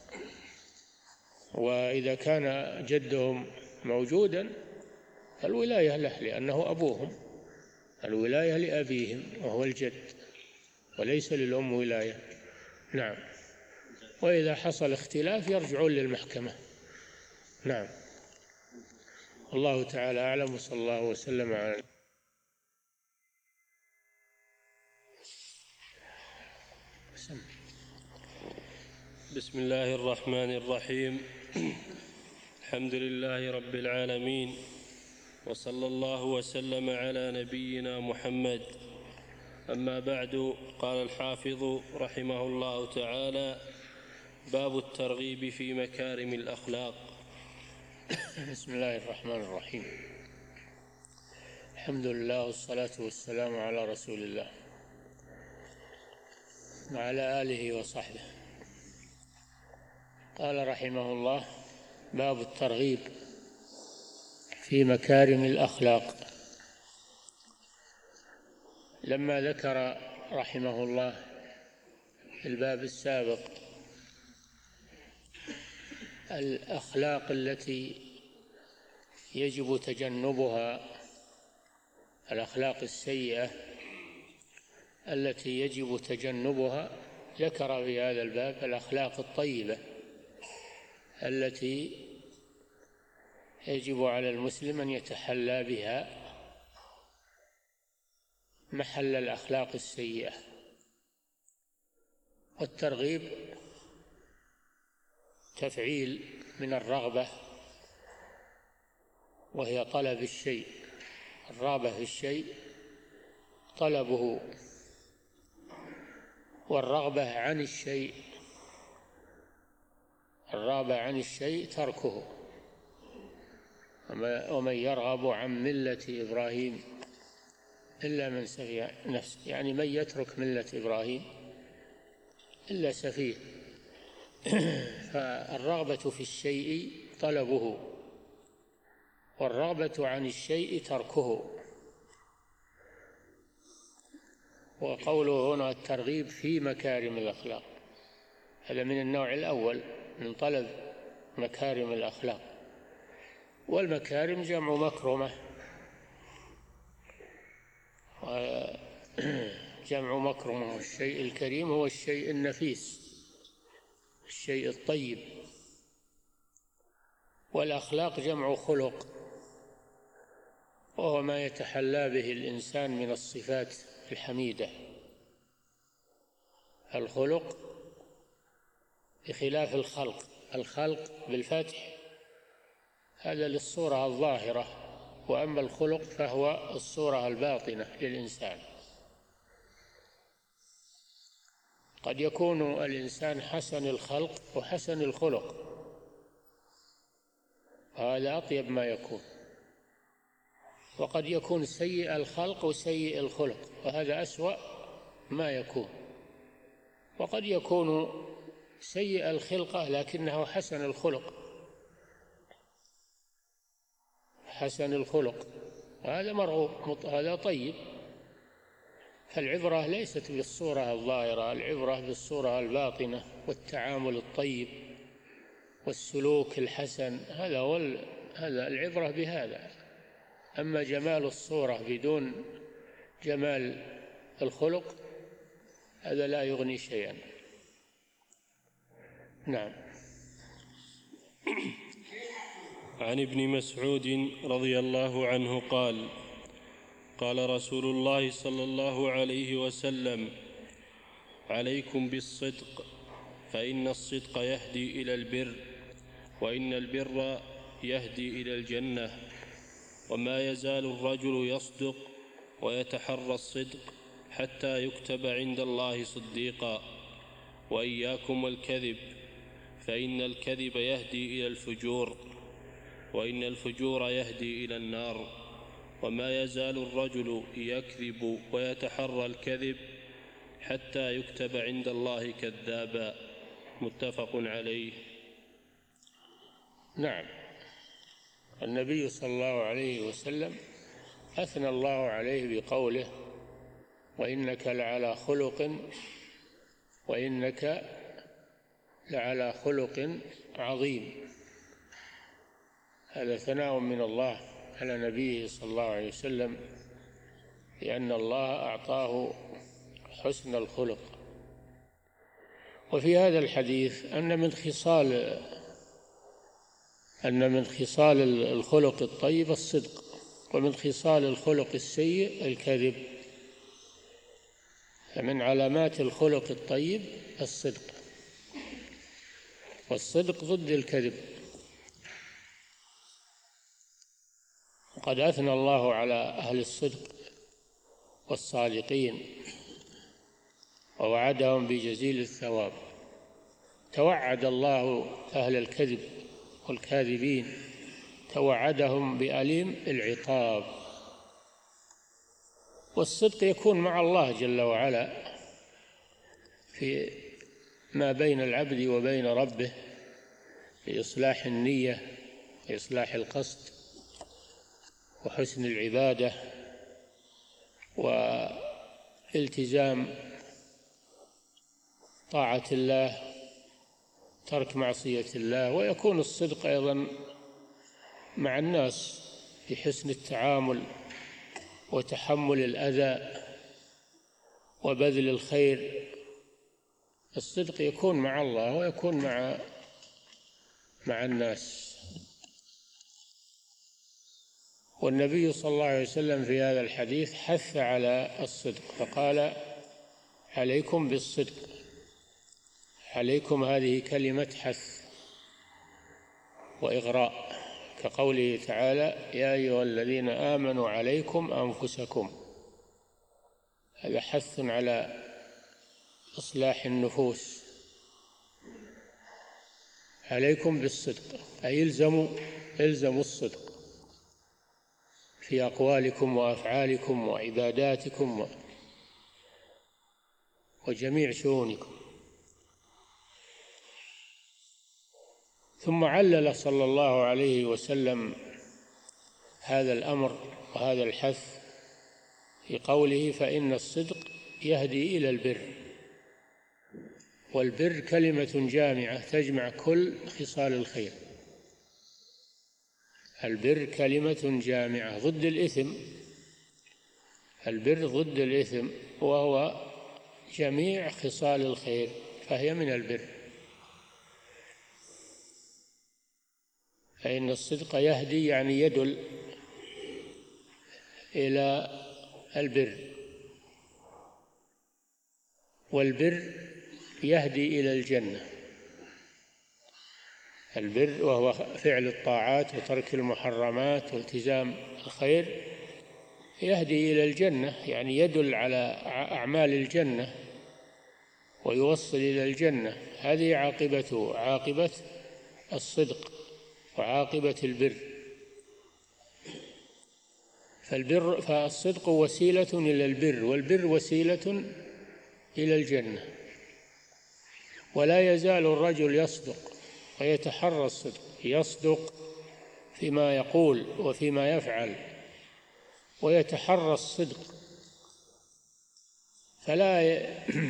وإذا كان جدهم موجودا الولاية له لأنه أبوهم، الولاية لأبيهم وهو الجد، وليس للأم ولاية. نعم. وإذا حصل اختلاف يرجعون للمحكمة. نعم. الله تعالى أعلم، وصلى الله وسلم على بسم الله الرحمن الرحيم. الحمد لله رب العالمين، وصلى الله وسلم على نبينا محمد. أما بعد، قال الحافظ رحمه الله تعالى: باب الترغيب في مكارم الأخلاق. بسم الله الرحمن الرحيم. الحمد لله والصلاة والسلام على رسول الله وعلى آله وصحبه. قال رحمه الله: باب الترغيب في مكارم الأخلاق. لما ذكر رحمه الله في الباب السابق الأخلاق التي يجب تجنبها، الأخلاق السيئة التي يجب تجنبها، ذكر في هذا الباب الأخلاق الطيبة التي يجب على المسلم أن يتحلى بها محل الأخلاق السيئة. والترغيب تفعيل من الرغبة، وهي طلب الشيء، الرغبة في الشيء طلبه، والرغبة عن الشيء الرغبة عن الشيء تركه. ومن يرغب عن ملة إبراهيم إلا من سفيه نفسه، يعني من يترك ملة إبراهيم إلا سفيه. فالرغبة في الشيء طلبه، والرغبة عن الشيء تركه. وقوله هنا الترغيب في مكارم الأخلاق، هذا من النوع الأول من طلب مكارم الأخلاق. والمكارم جمع مكرمة، جمع مكرمة. والشيء الكريم هو الشيء النفيس، الشيء الطيب. والأخلاق جمع خلق، وهو ما يتحلى به الإنسان من الصفات الحميدة. الخلق بخلاف الخلق، الخلق بالفتح هذا للصورة الظاهرة، وأما الخلق فهو الصورة الباطنة للإنسان. قد يكون الإنسان حسن الخلق وحسن الخلق، هذا أطيب ما يكون. وقد يكون سيء الخلق وسيء الخلق، وهذا أسوأ ما يكون. وقد يكون سيء الخلقة لكنه حسن الخلق، حسن الخلق هذا مرغوب، هذا طيب. فالعبرة ليست بالصورة الظاهرة، العبرة بالصورة الباطنة والتعامل الطيب والسلوك الحسن، هذا هو هذا العبرة بهذا. أما جمال الصورة بدون جمال الخلق هذا لا يغني شيئا. نعم. عن ابن مسعود رضي الله عنه قال: قال رسول الله صلى الله عليه وسلم: عليكم بالصدق، فإن الصدق يهدي إلى البر، وإن البر يهدي إلى الجنة، وما يزال الرجل يصدق ويتحرى الصدق حتى يكتب عند الله صديقا، وإياكم والكذب، فإن الكذب يهدي إلى الفجور، وإن الفجور يهدي إلى النار، وما يزال الرجل يكذب ويتحرى الكذب حتى يكتب عند الله كذابا. متفق عليه. نعم. النبي صلى الله عليه وسلم أثنى الله عليه بقوله: وإنك لعلى خلق وإنك لعلى خلق عظيم. هذا ثناء من الله على نبيه صلى الله عليه وسلم لأن الله أعطاه حسن الخلق. وفي هذا الحديث أن من خصال أن من خصال الخلق الطيب الصدق، ومن خصال الخلق السيء الكذب. فمن علامات الخلق الطيب الصدق، والصدق ضد الكذب. وقد أثنى الله على أهل الصدق والصادقين ووعدهم بجزيل الثواب. توعد الله أهل الكذب والكاذبين، توعدهم بأليم العقاب. والصدق يكون مع الله جل وعلا في ما بين العبد وبين ربه، في إصلاح النية وإصلاح القصد وحسن العبادة والتزام طاعة الله، ترك معصية الله. ويكون الصدق أيضا مع الناس في حسن التعامل وتحمل الأذى وبذل الخير. الصدق يكون مع الله ويكون مع مع الناس. والنبي صلى الله عليه وسلم في هذا الحديث حث على الصدق، فقال: عليكم بالصدق. عليكم هذه كلمة حث وإغراء، كقوله تعالى: يا أيها الذين آمنوا عليكم أنفسكم. هذا حث على إصلاح النفوس. عليكم بالصدق أي الزموا الزموا الصدق في أقوالكم وأفعالكم وعباداتكم وجميع شؤونكم. ثم علل صلى الله عليه وسلم هذا الأمر وهذا الحث في قوله: فإن الصدق يهدي إلى البر. والبر كلمة جامعة تجمع كل خصال الخير. البر كلمة جامعة ضد الإثم. البر ضد الإثم وهو جميع خصال الخير، فهي من البر. فإن الصدق يهدي يعني يدل إلى البر، والبر يهدي إلى الجنة. البر وهو فعل الطاعات وترك المحرمات والتزام الخير، يهدي إلى الجنة يعني يدل على أعمال الجنة ويوصل إلى الجنة. هذه عاقبته، عاقبة الصدق وعاقبة البر. فالبر فالصدق وسيلة إلى البر، والبر وسيلة إلى الجنة. ولا يزال الرجل يصدق ويتحرى الصدق، يصدق فيما يقول وفيما يفعل، ويتحرى الصدق، فلا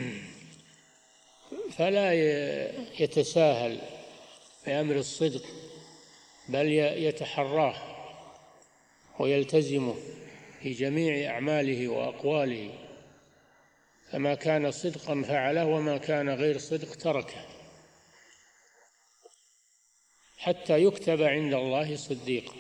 فلا يتساهل بأمر الصدق، بل يتحراه ويلتزمه في جميع أعماله وأقواله. فما كان صدقا فعله، وما كان غير صدق تركه، حتى يكتب عند الله صديقا.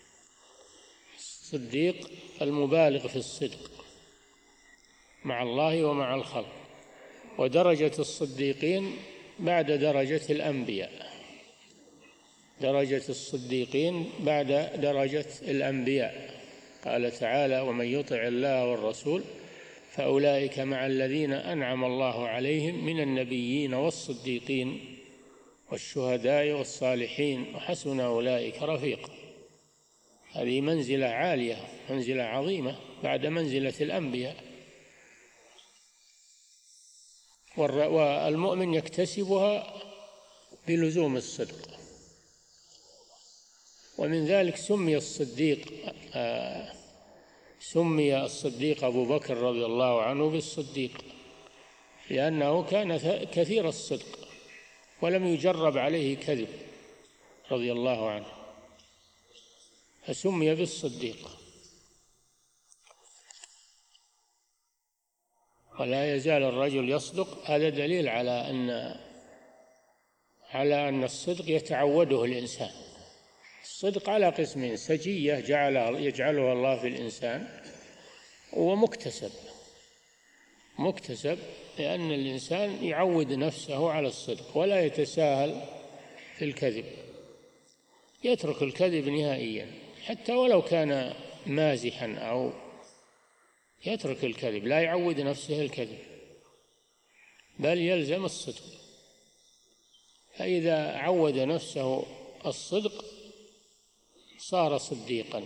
الصديق المبالغ في الصدق مع الله ومع الخلق. ودرجة الصديقين بعد درجة الأنبياء، درجة الصديقين بعد درجة الأنبياء. قال تعالى: ومن يطع الله والرسول فأولئك مع الذين أنعم الله عليهم من النبيين والصديقين والشهداء والصالحين وحسن أولئك رفيقا. هذه منزلة عالية، منزلة عظيمة بعد منزلة الأنبياء. والمؤمن يكتسبها بلزوم الصدق. ومن ذلك سمي الصديق آه سمي الصديق أبو بكر رضي الله عنه بالصديق، لأنه كان كثير الصدق ولم يجرب عليه كذب رضي الله عنه، فسمي بالصديق. ولا يزال الرجل يصدق، هذا دليل على أن على أن الصدق يتعوده الإنسان. الصدق على قسمين: سجية جعلها يجعلها الله في الإنسان، ومكتسب. مكتسب لأن الإنسان يعود نفسه على الصدق ولا يتساهل في الكذب، يترك الكذب نهائيا حتى ولو كان مازحا، أو يترك الكذب، لا يعود نفسه الكذب بل يلزم الصدق. فإذا عود نفسه الصدق صار صديقا.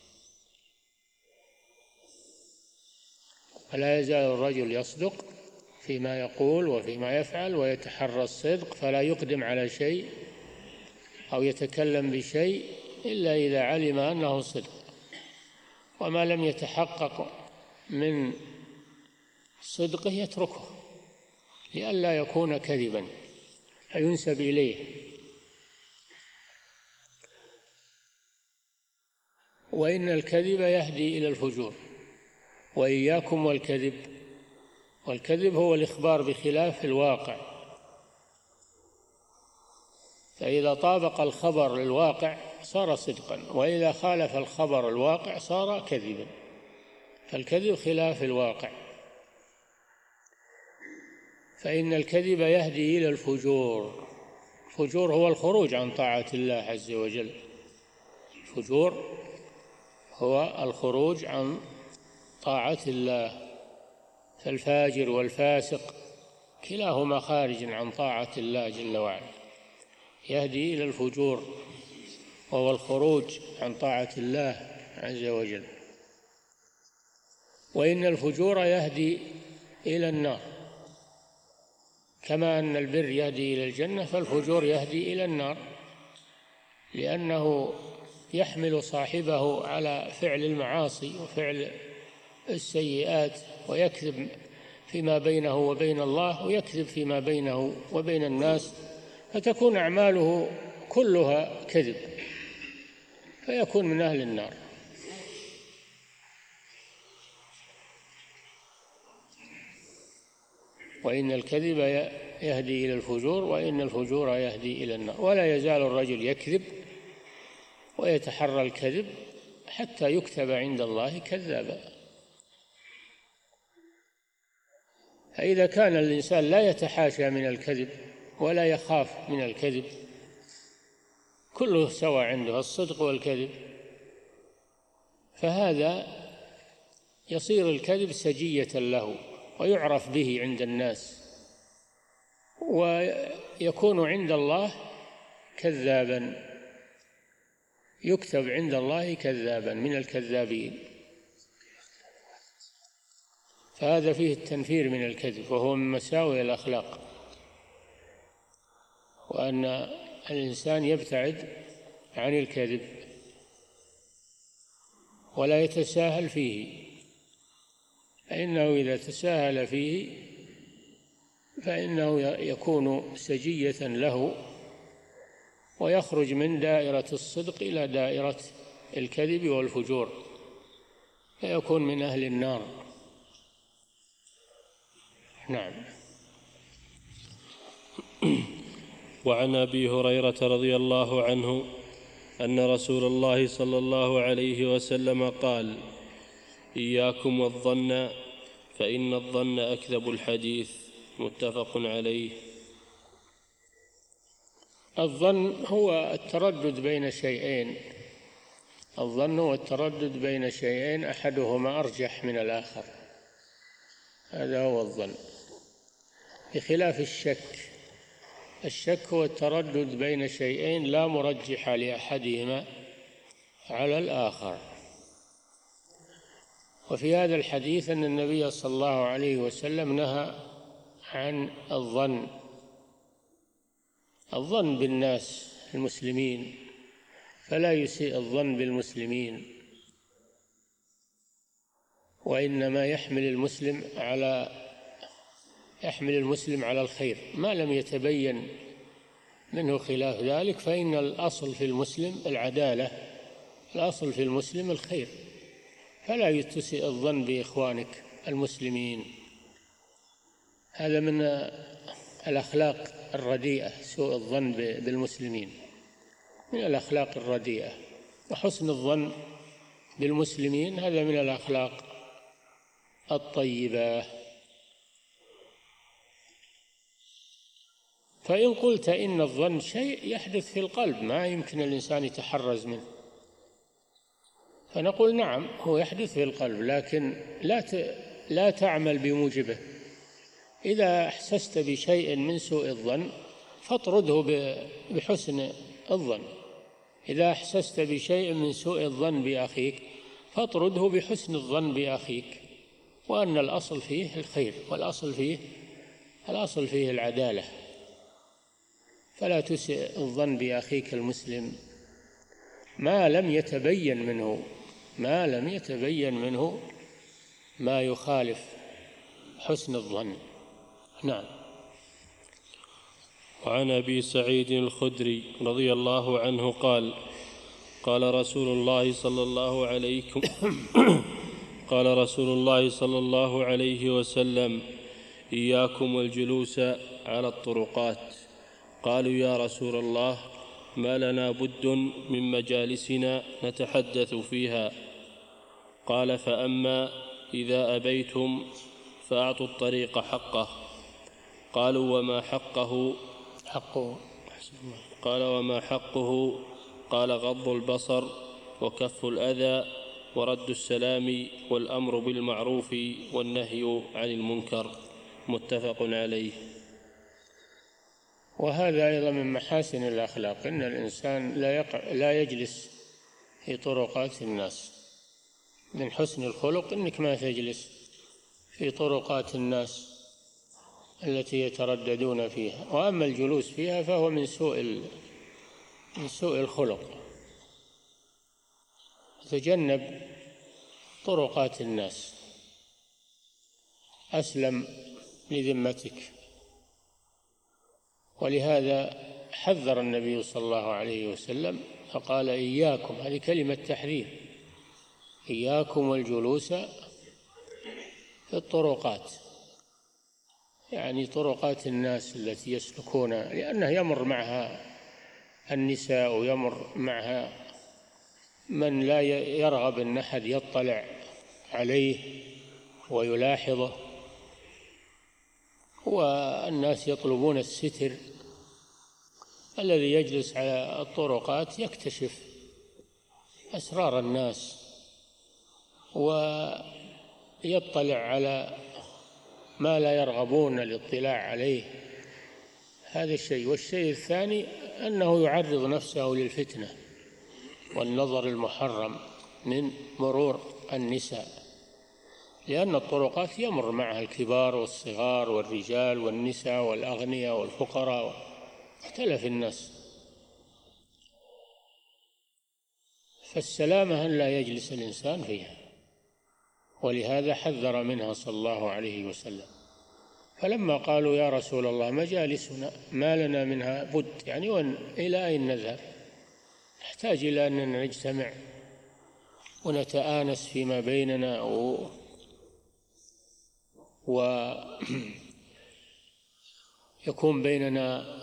ولا يزال الرجل يصدق فيما يقول وفيما يفعل ويتحرى الصدق، فلا يقدم على شيء أو يتكلم بشيء إلا إذا علم أنه صدق، وما لم يتحقق من صدقه يتركه لئلا يكون كذبا فينسب إليه. وإن الكذب يهدي إلى الفجور، وإياكم والكذب. والكذب هو الإخبار بخلاف الواقع، فإذا طابق الخبر للواقع صار صدقا، وإذا خالف الخبر الواقع صار كذبا. فالكذب خلاف الواقع. فإن الكذب يهدي إلى الفجور. الفجور هو الخروج عن طاعة الله عز وجل. الفجور هو الخروج عن طاعة الله، فالفاجر والفاسق كلاهما خارج عن طاعة الله جل وعلا. يهدي إلى الفجور وهو الخروج عن طاعة الله عز وجل. وإن الفجور يهدي إلى النار، كما أن البر يهدي إلى الجنة فالفجور يهدي إلى النار، لأنه يحمل صاحبه على فعل المعاصي وفعل السيئات، ويكذب فيما بينه وبين الله، ويكذب فيما بينه وبين الناس، فتكون أعماله كلها كذب فيكون من أهل النار. وإن الكذب يهدي إلى الفجور وإن الفجور يهدي إلى النار. ولا يزال الرجل يكذب ويتحرى الكذب حتى يكتب عند الله كذابا. فإذا كان الإنسان لا يتحاشى من الكذب ولا يخاف من الكذب، كله سوى عنده الصدق والكذب، فهذا يصير الكذب سجية له ويعرف به عند الناس، ويكون عند الله كذابا، يكتب عند الله كذابا من الكذابين. فهذا فيه التنفير من الكذب، وهو من مساوئ الأخلاق، وأن الإنسان يبتعد عن الكذب ولا يتساهل فيه، فإنه إذا تساهل فيه فإنه يكون سجية له ويخرج من دائرة الصدق إلى دائرة الكذب والفجور، فيكون من أهل النار. نعم. وعن أبي هريرة رضي الله عنه أن رسول الله صلى الله عليه وسلم قال: إياكم والظن فإن الظن أكذب الحديث. متفق عليه. الظن هو التردد بين شيئين، الظن هو التردد بين شيئين أحدهما أرجح من الآخر، هذا هو الظن، بخلاف الشك. الشك هو التردد بين شيئين لا مرجح لأحدهما على الآخر. وفي هذا الحديث أن النبي صلى الله عليه وسلم نهى عن الظن الظن بالناس المسلمين، فلا يسيء الظن بالمسلمين، وإنما يحمل المسلم على يحمل المسلم على الخير ما لم يتبين منه خلاف ذلك، فإن الأصل في المسلم العدالة، الأصل في المسلم الخير، فلا تسيء الظن بإخوانك المسلمين. هذا من الأخلاق الرديئة، سوء الظن بالمسلمين من الأخلاق الرديئة، وحسن الظن بالمسلمين هذا من الأخلاق الطيبة. فإن قلت إن الظن شيء يحدث في القلب ما يمكن الإنسان يتحرز منه، فنقول نعم هو يحدث في القلب، لكن لا لا تعمل بموجبه. إذا أحسست بشيء من سوء الظن فاطرده بحسن الظن، إذا أحسست بشيء من سوء الظن بأخيك فاطرده بحسن الظن بأخيك، وأن الأصل فيه الخير، والأصل فيه الأصل فيه العدالة. فلا تسئ الظن بأخيك المسلم ما لم يتبين منه ما لم يتبين منه ما يخالف حسن الظن. نعم. وعن أبي سعيد الخدري رضي الله عنه قال قال رسول الله صلى الله عليه قال رسول الله صلى الله عليه وسلم: إياكم والجلوس على الطرقات. قالوا: يا رسول الله، ما لنا بد من مجالسنا نتحدث فيها. قال: فأما إذا أبيتم فأعطوا الطريق حقه. قالوا: وما حقه؟ حقه قال: وما حقه؟ قال: غض البصر وكف الأذى ورد السلام والأمر بالمعروف والنهي عن المنكر. متفق عليه. وهذا أيضا من محاسن الأخلاق، إن الإنسان لا, يقع لا يجلس في طرقات الناس. من حسن الخلق إنك ما تجلس في طرقات الناس التي يترددون فيها، وأما الجلوس فيها فهو من سوء من سوء الخلق. تجنب طرقات الناس أسلم لذمتك. ولهذا حذر النبي صلى الله عليه وسلم فقال: إياكم، هذه كلمة تحذير، إياكم والجلوس في الطرقات، يعني طرقات الناس التي يسلكون، لأنه يمر معها النساء ويمر معها من لا يرغب أن أحد يطلع عليه ويلاحظه، والناس يطلبون الستر. الذي يجلس على الطرقات يكتشف أسرار الناس ويطلع على ما لا يرغبون الاطلاع عليه. هذا الشيء. والشيء الثاني أنه يعرض نفسه للفتنة والنظر المحرم من مرور النساء، لأن الطرقات يمر معها الكبار والصغار والرجال والنساء والأغنياء والفقراء، اختلف الناس. فالسلامة أن لا يجلس الإنسان فيها، ولهذا حذر منها صلى الله عليه وسلم. فلما قالوا: يا رسول الله، مجالسنا ما لنا منها بد، يعني إلى أين نذهب؟ نحتاج إلى أننا نجتمع ونتآنس فيما بيننا و ويكون بيننا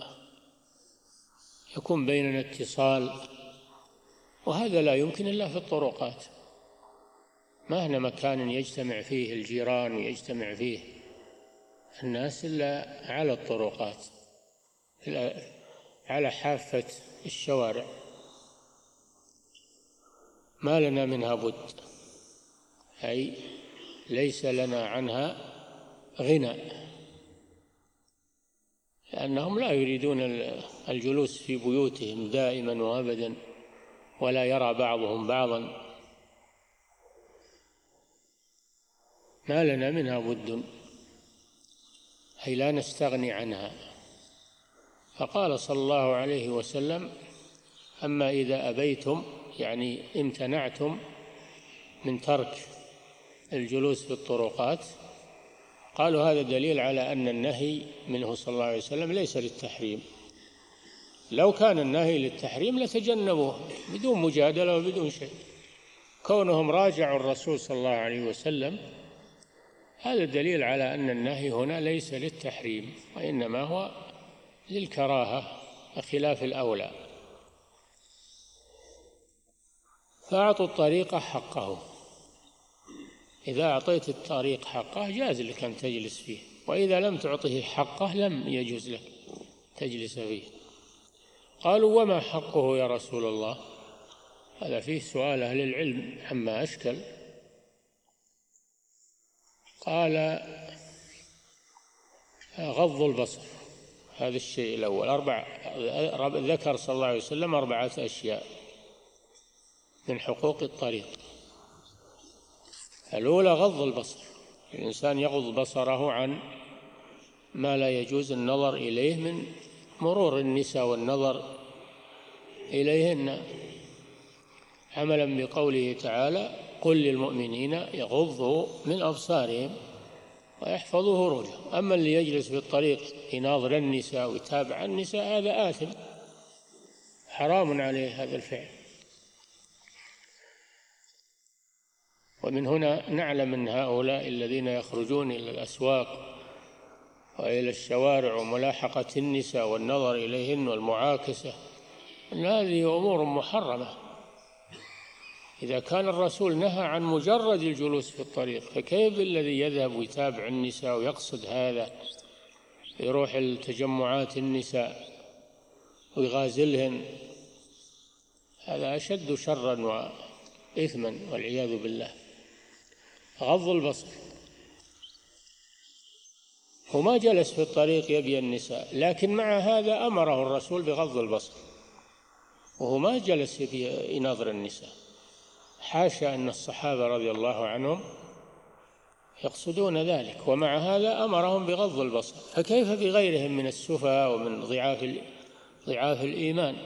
يكون بيننا اتصال، وهذا لا يمكن إلا في الطرقات. ما هنا مكان يجتمع فيه الجيران ويجتمع فيه الناس إلا على الطرقات، على حافة الشوارع. ما لنا منها بد، أي ليس لنا عنها غنى، لأنهم لا يريدون الجلوس في بيوتهم دائما وأبدا، ولا يرى بعضهم بعضا. ما لنا منها بد، أي لا نستغني عنها. فقال صلى الله عليه وسلم: أما إذا أبيتم، يعني امتنعتم من ترك الجلوس في الطرقات. قالوا: هذا دليل على أن النهي منه صلى الله عليه وسلم ليس للتحريم. لو كان النهي للتحريم لتجنبوه بدون مجادلة وبدون شيء. كونهم راجعوا الرسول صلى الله عليه وسلم هذا دليل على أن النهي هنا ليس للتحريم، وإنما هو للكراهة خلاف الأولى. فأعطوا الطريق حقه، إذا أعطيت الطريق حقه جاز لك أن تجلس فيه، وإذا لم تعطه حقه لم يجوز لك تجلس فيه. قالوا وما حقه يا رسول الله؟ هذا فيه سؤال أهل العلم عما أشكل. قال غض البصر، هذا الشيء الأول. أربع ذكر صلى الله عليه وسلم أربعة أشياء من حقوق الطريق. الأولى غض البصر، الإنسان يغض بصره عن ما لا يجوز النظر إليه من مرور النساء والنظر إليهن، عملا بقوله تعالى قل للمؤمنين يغضوا من أبصارهم ويحفظوا فروجهم. أما اللي يجلس في الطريق يناظر النساء ويتابع النساء هذا آثم، حرام عليه هذا الفعل. ومن هنا نعلم أن هؤلاء الذين يخرجون إلى الأسواق وإلى الشوارع وملاحقة النساء والنظر إليهن والمعاكسة أن هذه أمور محرمة. إذا كان الرسول نهى عن مجرد الجلوس في الطريق، فكيف الذي يذهب ويتابع النساء ويقصد هذا، يروح التجمعات النساء ويغازلهن؟ هذا أشد شرا وإثما والعياذ بالله. غض البصر. هو ما جلس في الطريق يبي النساء، لكن مع هذا أمره الرسول بغض البصر، وهو ما جلس يناظر النساء. حاشا أن الصحابة رضي الله عنهم يقصدون ذلك، ومع هذا أمرهم بغض البصر، فكيف بغيرهم من السفهاء ومن ضعاف ضعاف الإيمان؟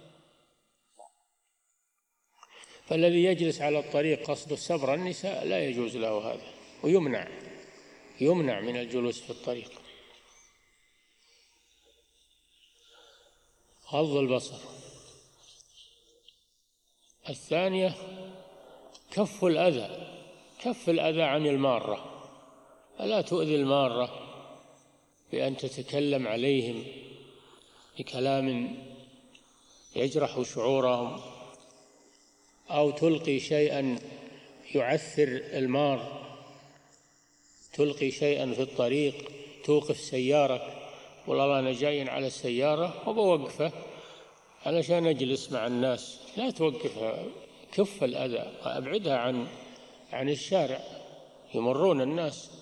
فالذي يجلس على الطريق قصد صبر النساء لا يجوز له هذا، ويمنع يمنع من الجلوس في الطريق. غض البصر. الثانية كف الأذى، كف الأذى عن المارة، فلا تؤذي المارة بأن تتكلم عليهم بكلام يجرح شعورهم، أو تلقي شيئا يعثر المار، تلقي شيئا في الطريق، توقف سيارك، والله أنا جاي على السيارة وبوقفه علشان أجلس مع الناس، لا توقفها، كف الأذى وأبعدها عن عن الشارع، يمرون الناس.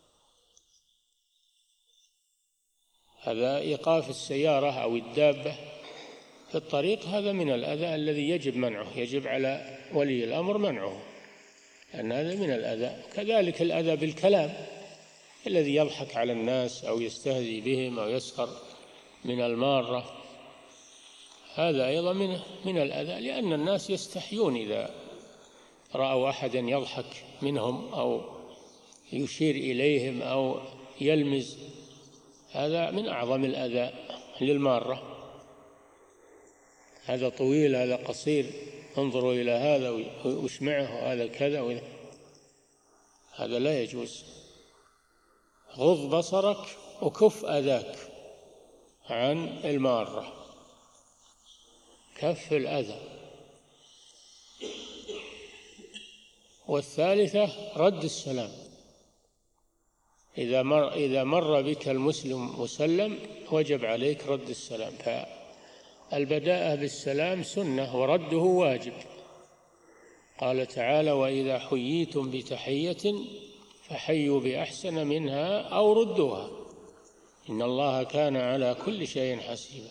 هذا إيقاف السيارة أو الدابة في الطريق، هذا من الأذى الذي يجب منعه، يجب على ولي الأمر منعه، لأن هذا من الأذى. كذلك الأذى بالكلام، الذي يضحك على الناس أو يستهزئ بهم أو يسخر من المارة، هذا أيضا من من الأذى، لأن الناس يستحيون إذا رأوا أحدا يضحك منهم أو يشير إليهم أو يلمز، هذا من أعظم الأذى للمارة. هذا طويل، هذا قصير، انظروا إلى هذا وش معه، هذا كذا، هذا لا يجوز. غض بصرك وكف أذاك عن المارة، كف الأذى. والثالثة رد السلام، إذا مر, إذا مر بك المسلم مسلم وجب عليك رد السلام، فالبداءة بالسلام سنة ورده واجب. قال تعالى وإذا حييتم بتحية فحيوا بأحسن منها أو ردوها إن الله كان على كل شيء حسيبا.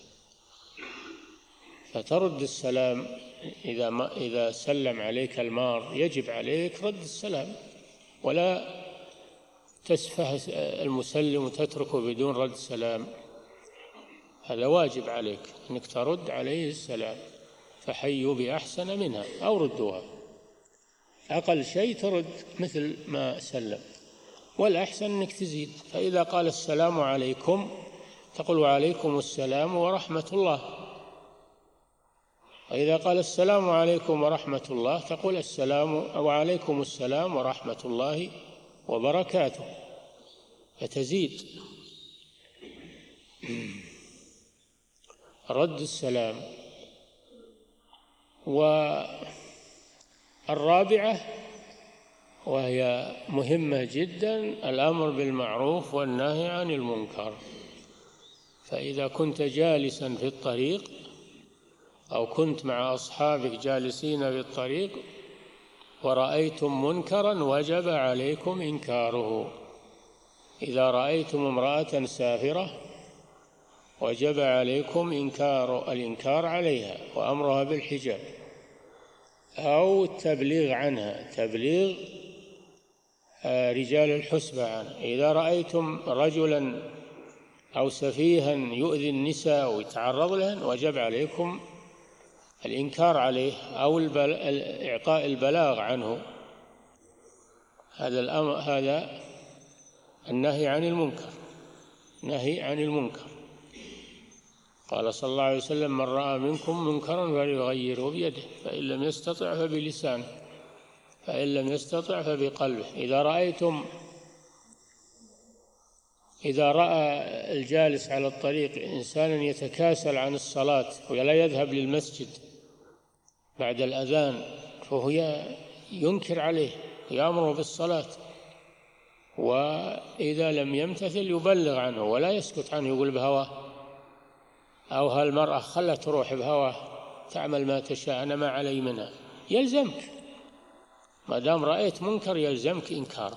فترد السلام إذا ما إذا سلم عليك المار، يجب عليك رد السلام، ولا تسفه المسلم وتتركه بدون رد سلام، هذا واجب عليك أنك ترد عليه السلام. فحيوا بأحسن منها أو ردوها، أقل شيء ترد مثل ما سلم، والأحسن أنك تزيد. فإذا قال السلام عليكم تقول وعليكم السلام ورحمة الله، وإذا قال السلام عليكم ورحمة الله تقول السلام وعليكم السلام ورحمة الله وبركاته فتزيد. رد السلام. والرابعة وهي مهمة جدا الأمر بالمعروف والنهي عن المنكر. فإذا كنت جالسا في الطريق أو كنت مع أصحابك جالسين في الطريق ورأيتم منكرا وجب عليكم إنكاره. إذا رأيتم امرأة سافرة وجب عليكم إنكار الإنكار عليها وأمرها بالحجاب أو التبليغ عنها، تبليغ رجال الحسبة عنها. إذا رأيتم رجلا أو سفيها يؤذي النساء ويتعرض لهن وجب عليكم الإنكار عليه أو إعطاء البلاغ عنه. هذا الأمر، هذا النهي عن المنكر، نهي عن المنكر. قال صلى الله عليه وسلم: من رأى منكم منكرا فليغيره بيده فإن لم يستطع فبلسانه فإن لم يستطع فبقلبه. إذا رأيتم إذا رأى الجالس على الطريق إنسانا يتكاسل عن الصلاة ولا يذهب للمسجد بعد الأذان فهو ينكر عليه ويأمره بالصلاة، وإذا لم يمتثل يبلغ عنه ولا يسكت عنه يقول بهواه، أو هالمرأة خلها تروح بهواه تعمل ما تشاء أنا ما علي منها. يلزمك ما دام رأيت منكر يلزمك إنكاره.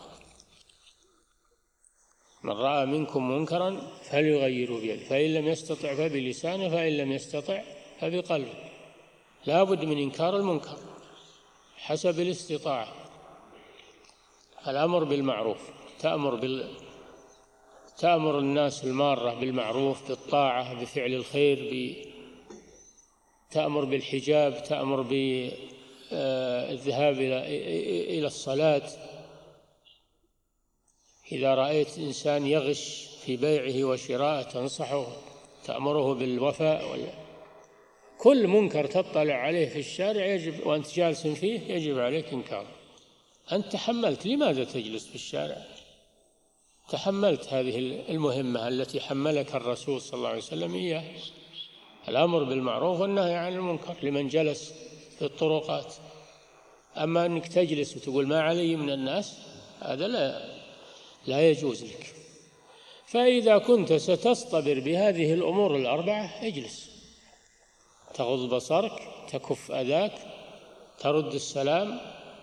من رأى منكم منكرا فليغيره بيده فإن لم يستطع فبلسانه فإن لم يستطع فبقلبه. لا بد من إنكار المنكر حسب الاستطاعة. الأمر بالمعروف، تأمر بال تأمر الناس المارة بالمعروف بالطاعة بفعل الخير، ب... تأمر بالحجاب، تأمر بالذهاب إلى إلى الصلاة. إذا رأيت إنسان يغش في بيعه وشراءه تنصحه، تأمره بالوفاء. ولا كل منكر تطلع عليه في الشارع يجب وأنت جالس فيه يجب عليك إنكاره. أنت تحملت، لماذا تجلس في الشارع؟ تحملت هذه المهمة التي حملك الرسول صلى الله عليه وسلم إياه، الأمر بالمعروف والنهي عن المنكر لمن جلس في الطرقات. أما أنك تجلس وتقول ما علي من الناس، هذا لا لا يجوز لك. فإذا كنت ستصطبر بهذه الأمور الأربعة اجلس، تغض بصرك، تكف أذاك، ترد السلام،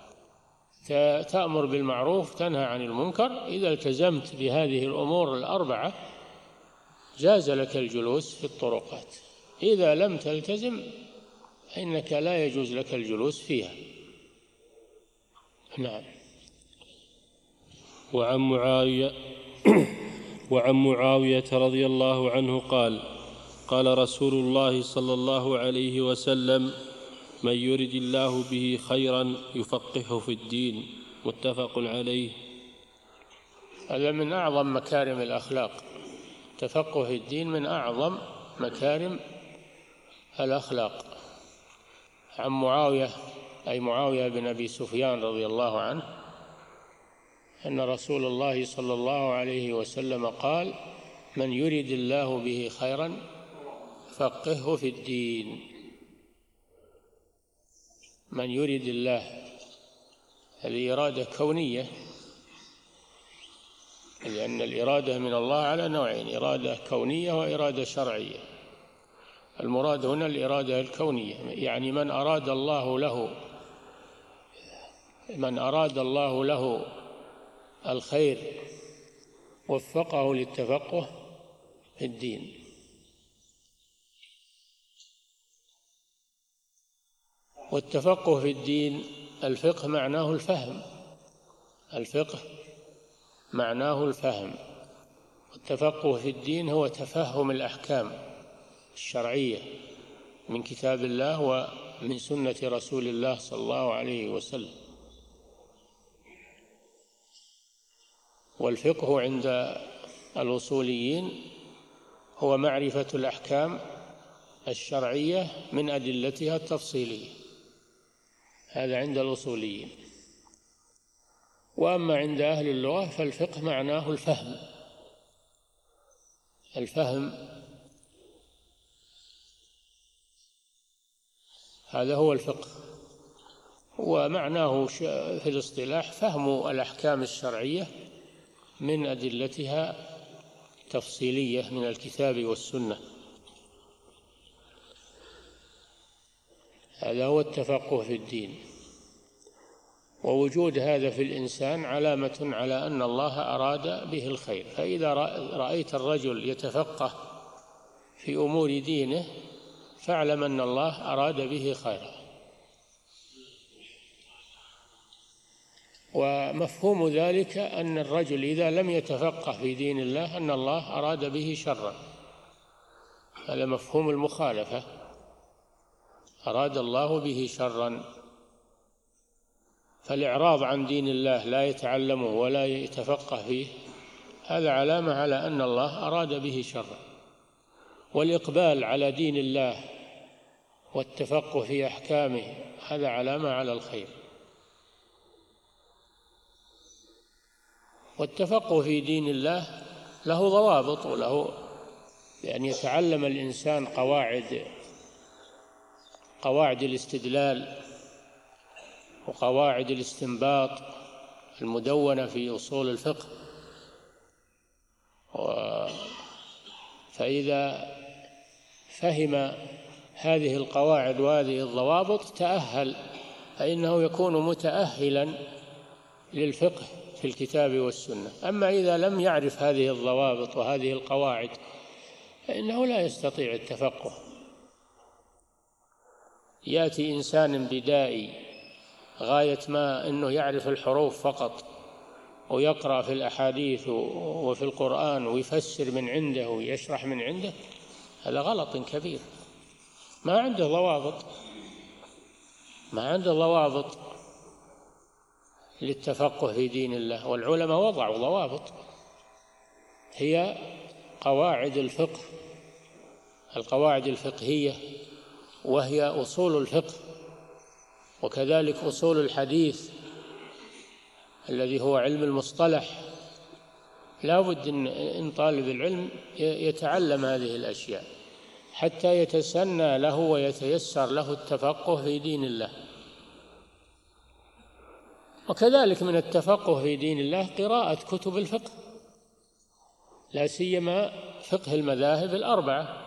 تأمر بالمعروف، تنهى عن المنكر. إذا التزمت بهذه الأمور الأربعة جاز لك الجلوس في الطرقات. إذا لم تلتزم فإنك لا يجوز لك الجلوس فيها. نعم. وعن معاوية وعن معاوية رضي الله عنه قال: قال رسول الله صلى الله عليه وسلم: من يرد الله به خيرا يفقهه في الدين. متفق عليه. هذا من أعظم مكارم الأخلاق، تفقه في الدين من أعظم مكارم الأخلاق. عن معاوية أي معاوية بن أبي سفيان رضي الله عنه أن رسول الله صلى الله عليه وسلم قال: من يرد الله به خيرا فقهه في الدين. من يرد الله، هذه إرادة كونية، لأن الإرادة من الله على نوعين: إرادة كونية وإرادة شرعية. المراد هنا الإرادة الكونية، يعني من أراد الله له من أراد الله له الخير وفقه للتفقه في الدين. والتفقه في الدين، الفقه معناه الفهم، الفقه معناه الفهم. والتفقه في الدين هو تفهم الأحكام الشرعية من كتاب الله ومن سنة رسول الله صلى الله عليه وسلم. والفقه عند الأصوليين هو معرفة الأحكام الشرعية من أدلتها التفصيلية، هذا عند الأصوليين. وأما عند أهل اللغة فالفقه معناه الفهم الفهم هذا هو الفقه، ومعناه في الاصطلاح فهم الأحكام الشرعية من أدلتها تفصيلية من الكتاب والسنة. هذا هو التفقه في الدين. ووجود هذا في الإنسان علامة على أن الله أراد به الخير. فإذا رأيت الرجل يتفقه في أمور دينه فاعلم أن الله أراد به خيرا. ومفهوم ذلك أن الرجل إذا لم يتفقه في دين الله أن الله أراد به شرا. هذا مفهوم المخالفة، أراد الله به شرا. فالإعراض عن دين الله لا يتعلمه ولا يتفقه فيه هذا علامة على أن الله أراد به شرا. والإقبال على دين الله والتفقه في أحكامه هذا علامة على الخير. والتفقه في دين الله له ضوابط وله بأن يتعلم الإنسان قواعد قواعد الاستدلال وقواعد الاستنباط المدونة في أصول الفقه. فإذا فهم هذه القواعد وهذه الضوابط تأهل، فإنه يكون متأهلا للفقه في الكتاب والسنة. أما إذا لم يعرف هذه الضوابط وهذه القواعد فإنه لا يستطيع التفقه. يأتي إنسان بدائي غاية ما أنه يعرف الحروف فقط ويقرأ في الأحاديث وفي القرآن ويفسر من عنده ويشرح من عنده، هذا غلط كبير. ما عنده ضوابط ما عنده ضوابط للتفقه في دين الله. والعلماء وضعوا ضوابط هي قواعد الفقه، القواعد الفقهية، وهي أصول الفقه، وكذلك أصول الحديث الذي هو علم المصطلح. لا بد إن طالب العلم يتعلم هذه الأشياء حتى يتسنى له ويتيسر له التفقه في دين الله. وكذلك من التفقه في دين الله قراءة كتب الفقه، لا سيما فقه المذاهب الأربعة،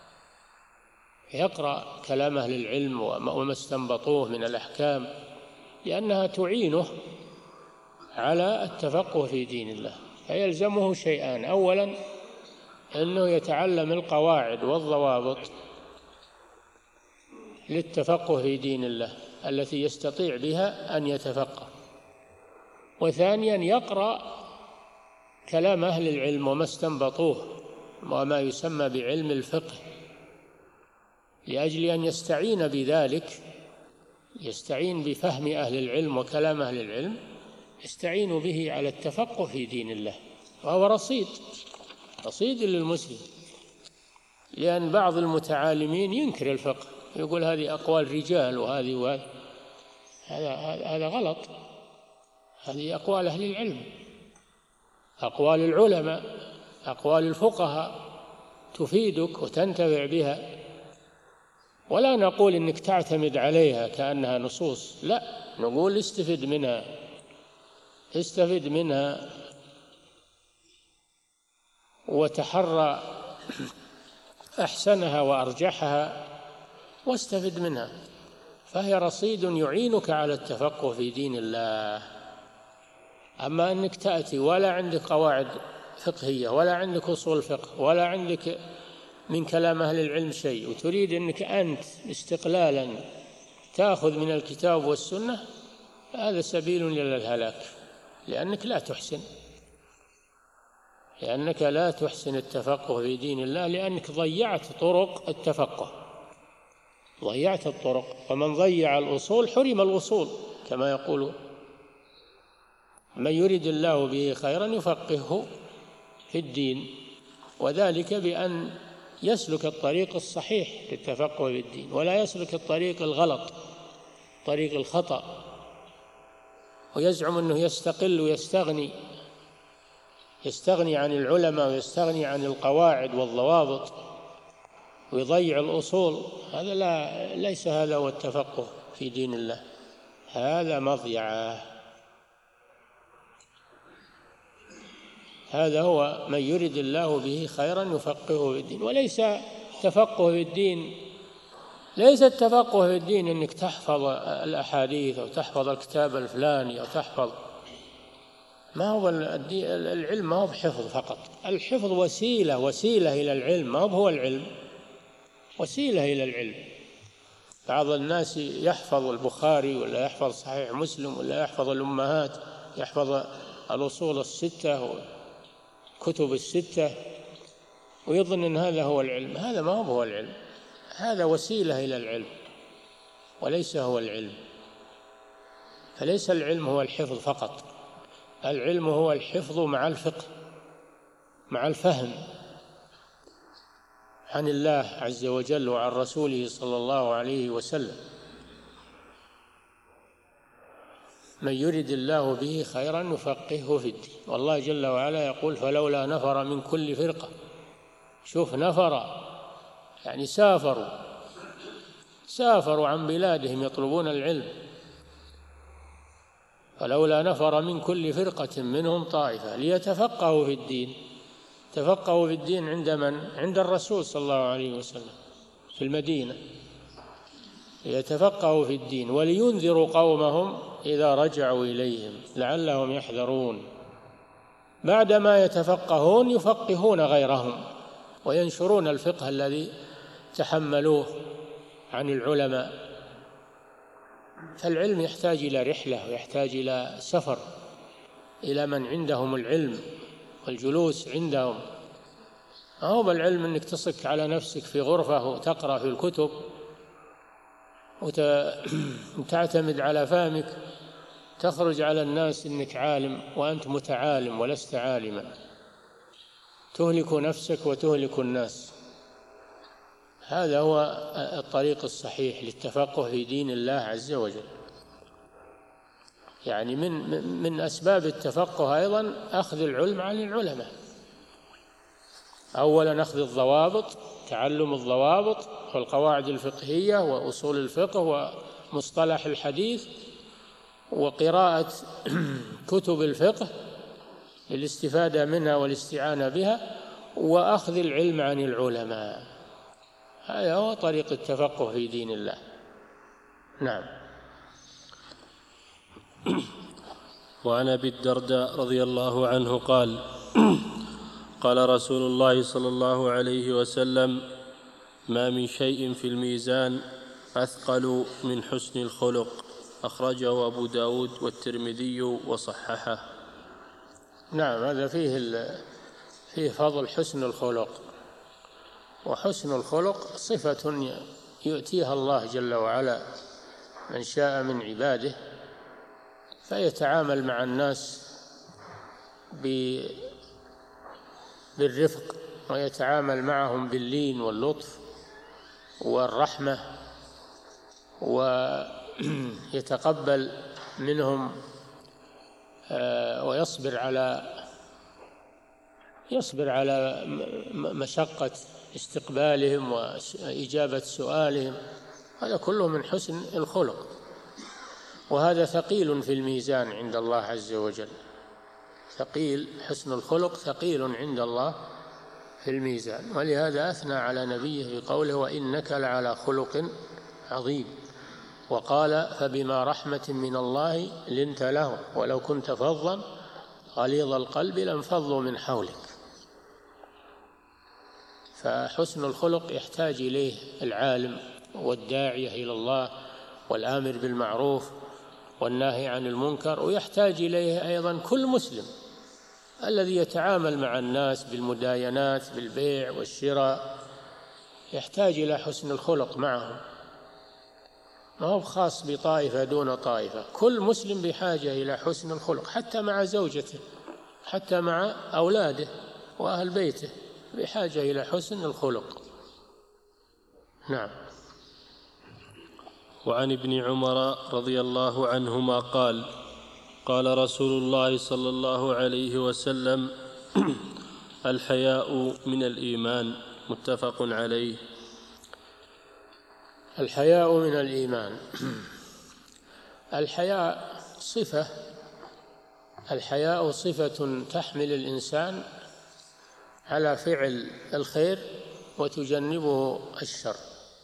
يقرأ كلام أهل العلم وما استنبطوه من الأحكام، لأنها تعينه على التفقه في دين الله. فيلزمه شيئان: أولا أنه يتعلم القواعد والضوابط للتفقه في دين الله التي يستطيع بها أن يتفقه، وثانيا يقرأ كلام أهل العلم وما استنبطوه وما يسمى بعلم الفقه، لأجل أن يستعين بذلك، يستعين بفهم أهل العلم وكلام أهل العلم، يستعين به على التفقه في دين الله. وهو رصيد رصيد للمسلم، لأن بعض المتعالمين ينكر الفقه، يقول هذه أقوال رجال وهذه وهذا، هذا هذا غلط. هذه أقوال أهل العلم، أقوال العلماء، أقوال الفقهاء تفيدك وتنتفع بها، ولا نقول إنك تعتمد عليها كأنها نصوص، لا، نقول استفد منها استفد منها وتحرى أحسنها وأرجحها واستفد منها، فهي رصيد يعينك على التفقه في دين الله. أما أنك تأتي ولا عندك قواعد فقهية ولا عندك أصول فقه ولا عندك من كلام أهل العلم شيء، وتريد أنك أنت استقلالا تأخذ من الكتاب والسنة، هذا سبيل إلى الهلاك، لأنك لا تحسن لأنك لا تحسن التفقه في دين الله، لأنك ضيعت طرق التفقه، ضيعت الطرق. فمن ضيع الأصول حرم الوصول، كما يقول: من يريد الله به خيرا يفقهه في الدين، وذلك بأن يسلك الطريق الصحيح للتفقه في الدين، ولا يسلك الطريق الغلط، طريق الخطأ. ويزعم أنه يستقل ويستغني يستغني عن العلماء ويستغني عن القواعد والضوابط ويضيع الأصول. هذا لا ليس هذا هو التفقه في دين الله، هذا مضيعة. هذا هو من يرد الله به خيرا يفقهه في الدين، وليس تفقه في الدين ليس التفقه في الدين أنك تحفظ الأحاديث أو تحفظ الكتاب الفلاني أو تحفظ. ما هو العلم ما هو بحفظ فقط، الحفظ وسيلة وسيلة إلى العلم، ما هو العلم، وسيلة إلى العلم. بعض الناس يحفظ البخاري ولا يحفظ صحيح مسلم ولا يحفظ الأمهات، يحفظ الأصول الستة وكتب الستة ويظن أن هذا هو العلم. هذا ما هو العلم، هذا وسيلة إلى العلم وليس هو العلم. فليس العلم هو الحفظ فقط، العلم هو الحفظ مع الفقه، مع الفهم عن الله عز وجل وعن رسوله صلى الله عليه وسلم. من يرد الله به خيرا يفقهه في الدين. والله جل وعلا يقول فلولا نفر من كل فرقة. شوف، نفر يعني سافروا سافروا عن بلادهم يطلبون العلم. فلولا نفر من كل فرقة منهم طائفة ليتفقهوا في الدين. تفقهوا في الدين عند من؟ عند الرسول صلى الله عليه وسلم في المدينة، ليتفقهوا في الدين ولينذروا قومهم إذا رجعوا إليهم لعلهم يحذرون. بعدما يتفقهون يفقهون غيرهم وينشرون الفقه الذي تحملوه عن العلماء. فالعلم يحتاج إلى رحلة ويحتاج إلى سفر إلى من عندهم العلم والجلوس عندهم. هو بالعلم أنك تصك على نفسك في غرفة وتقرأ في الكتب وتعتمد على فهمك، تخرج على الناس أنك عالم وأنت متعالم ولست عالما، تهلك نفسك وتهلك الناس. هذا هو الطريق الصحيح للتفقه في دين الله عز وجل. يعني من من أسباب التفقه أيضا أخذ العلم عن العلماء. أولا أخذ الضوابط، تعلم الضوابط والقواعد الفقهية وأصول الفقه ومصطلح الحديث، وقراءة كتب الفقه للاستفادة منها والاستعانة بها، وأخذ العلم عن العلماء. هذا هو طريق التفقه في دين الله. نعم. وعن أبي الدرداء رضي الله عنه قال قال رسول الله صلى الله عليه وسلم ما من شيء في الميزان أثقل من حسن الخلق. أخرجه أبو داود والترمذي وصححه. نعم، هذا فيه فيه فضل حسن الخلق. وحسن الخلق صفة يؤتيها الله جل وعلا من شاء من عباده، فيتعامل مع الناس بالرفق ويتعامل معهم باللين واللطف والرحمة، ويتقبل منهم ويصبر على يصبر على مشقة استقبالهم وإجابة سؤالهم. هذا كله من حسن الخلق، وهذا ثقيل في الميزان عند الله عز وجل. ثقيل، حسن الخلق ثقيل عند الله في الميزان. ولهذا أثنى على نبيه بقوله وإنك لعلى خلق عظيم. وقال فبما رحمة من الله لنت لهم ولو كنت فظا غليظ القلب لانفضوا من حولك. فحسن الخلق يحتاج إليه العالم والداعية إلى الله والآمر بالمعروف والناهي عن المنكر، ويحتاج إليه أيضا كل مسلم الذي يتعامل مع الناس بالمداينات بالبيع والشراء، يحتاج إلى حسن الخلق معهم. ما هو خاص بطائفة دون طائفة، كل مسلم بحاجة إلى حسن الخلق، حتى مع زوجته حتى مع أولاده وأهل بيته بحاجة إلى حسن الخلق. نعم. وعن ابن عمر رضي الله عنهما قال قال رسول الله صلى الله عليه وسلم: الحياء من الإيمان. متفق عليه. الحياء من الإيمان. الحياء صفة الحياء صفة تحمل الإنسان على فعل الخير وتجنبه الشر.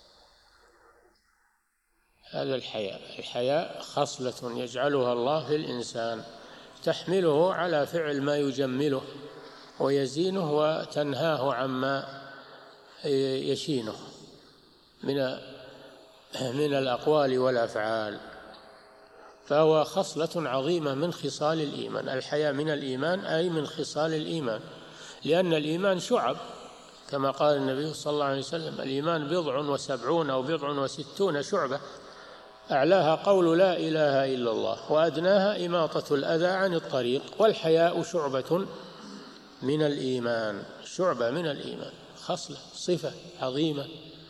هذا الحياء الحياء خصلة يجعلها الله في الإنسان تحمله على فعل ما يجمله ويزينه وتنهاه عما يشينه من من الأقوال والأفعال، فهو خصلة عظيمة من خصال الإيمان. الحياء من الإيمان أي من خصال الإيمان، لأن الإيمان شعب كما قال النبي صلى الله عليه وسلم: الإيمان بضع وسبعون أو بضع وستون شعبة، أعلاها قول لا إله إلا الله وأدناها إماطة الأذى عن الطريق. والحياء شعبة من الإيمان، شعبة من الإيمان، خصلة صفة عظيمة.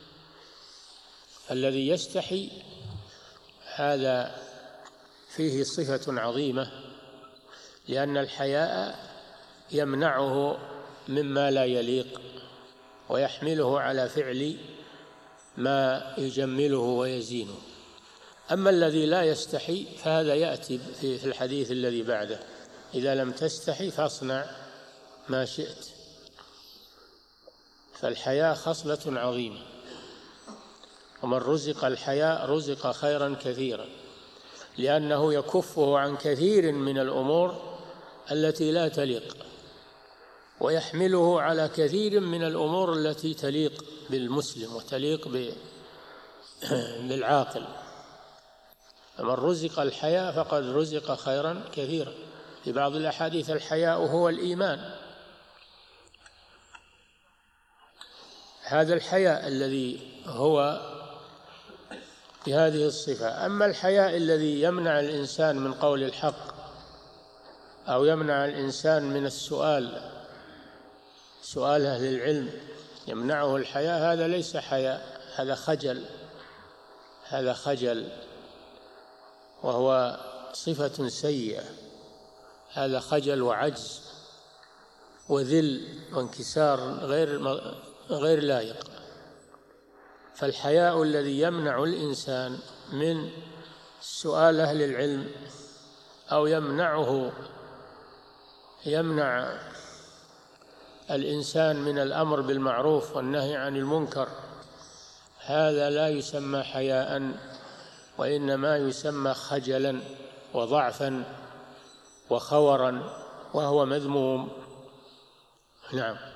الذي يستحي هذا فيه صفة عظيمة، لأن الحياء يمنعه مما لا يليق ويحمله على فعل ما يجمله ويزينه. أما الذي لا يستحي فهذا يأتي في الحديث الذي بعده: إذا لم تستحي فاصنع ما شئت. فالحياء خصلة عظيمة، ومن رزق الحياء رزق خيرا كثيرا، لأنه يكفه عن كثير من الأمور التي لا تليق، ويحمله على كثير من الأمور التي تليق بالمسلم وتليق بالعاقل. فمن رزق الحياء فقد رزق خيرا كثيرا. في بعض الأحاديث: الحياء هو الإيمان. هذا الحياء الذي هو بهذه الصفة. أما الحياء الذي يمنع الإنسان من قول الحق أو يمنع الإنسان من السؤال، سؤال أهل العلم يمنعه الحياء، هذا ليس حياء، هذا خجل، هذا خجل وهو صفة سيئة. هذا خجل وعجز وذل وانكسار غير غير لائق. فالحياء الذي يمنع الإنسان من سؤال أهل العلم أو يمنعه يمنع الإنسان من الأمر بالمعروف والنهي عن المنكر، هذا لا يسمى حياء، وإنما يسمى خجلا وضعفا وخورا، وهو مذموم. نعم.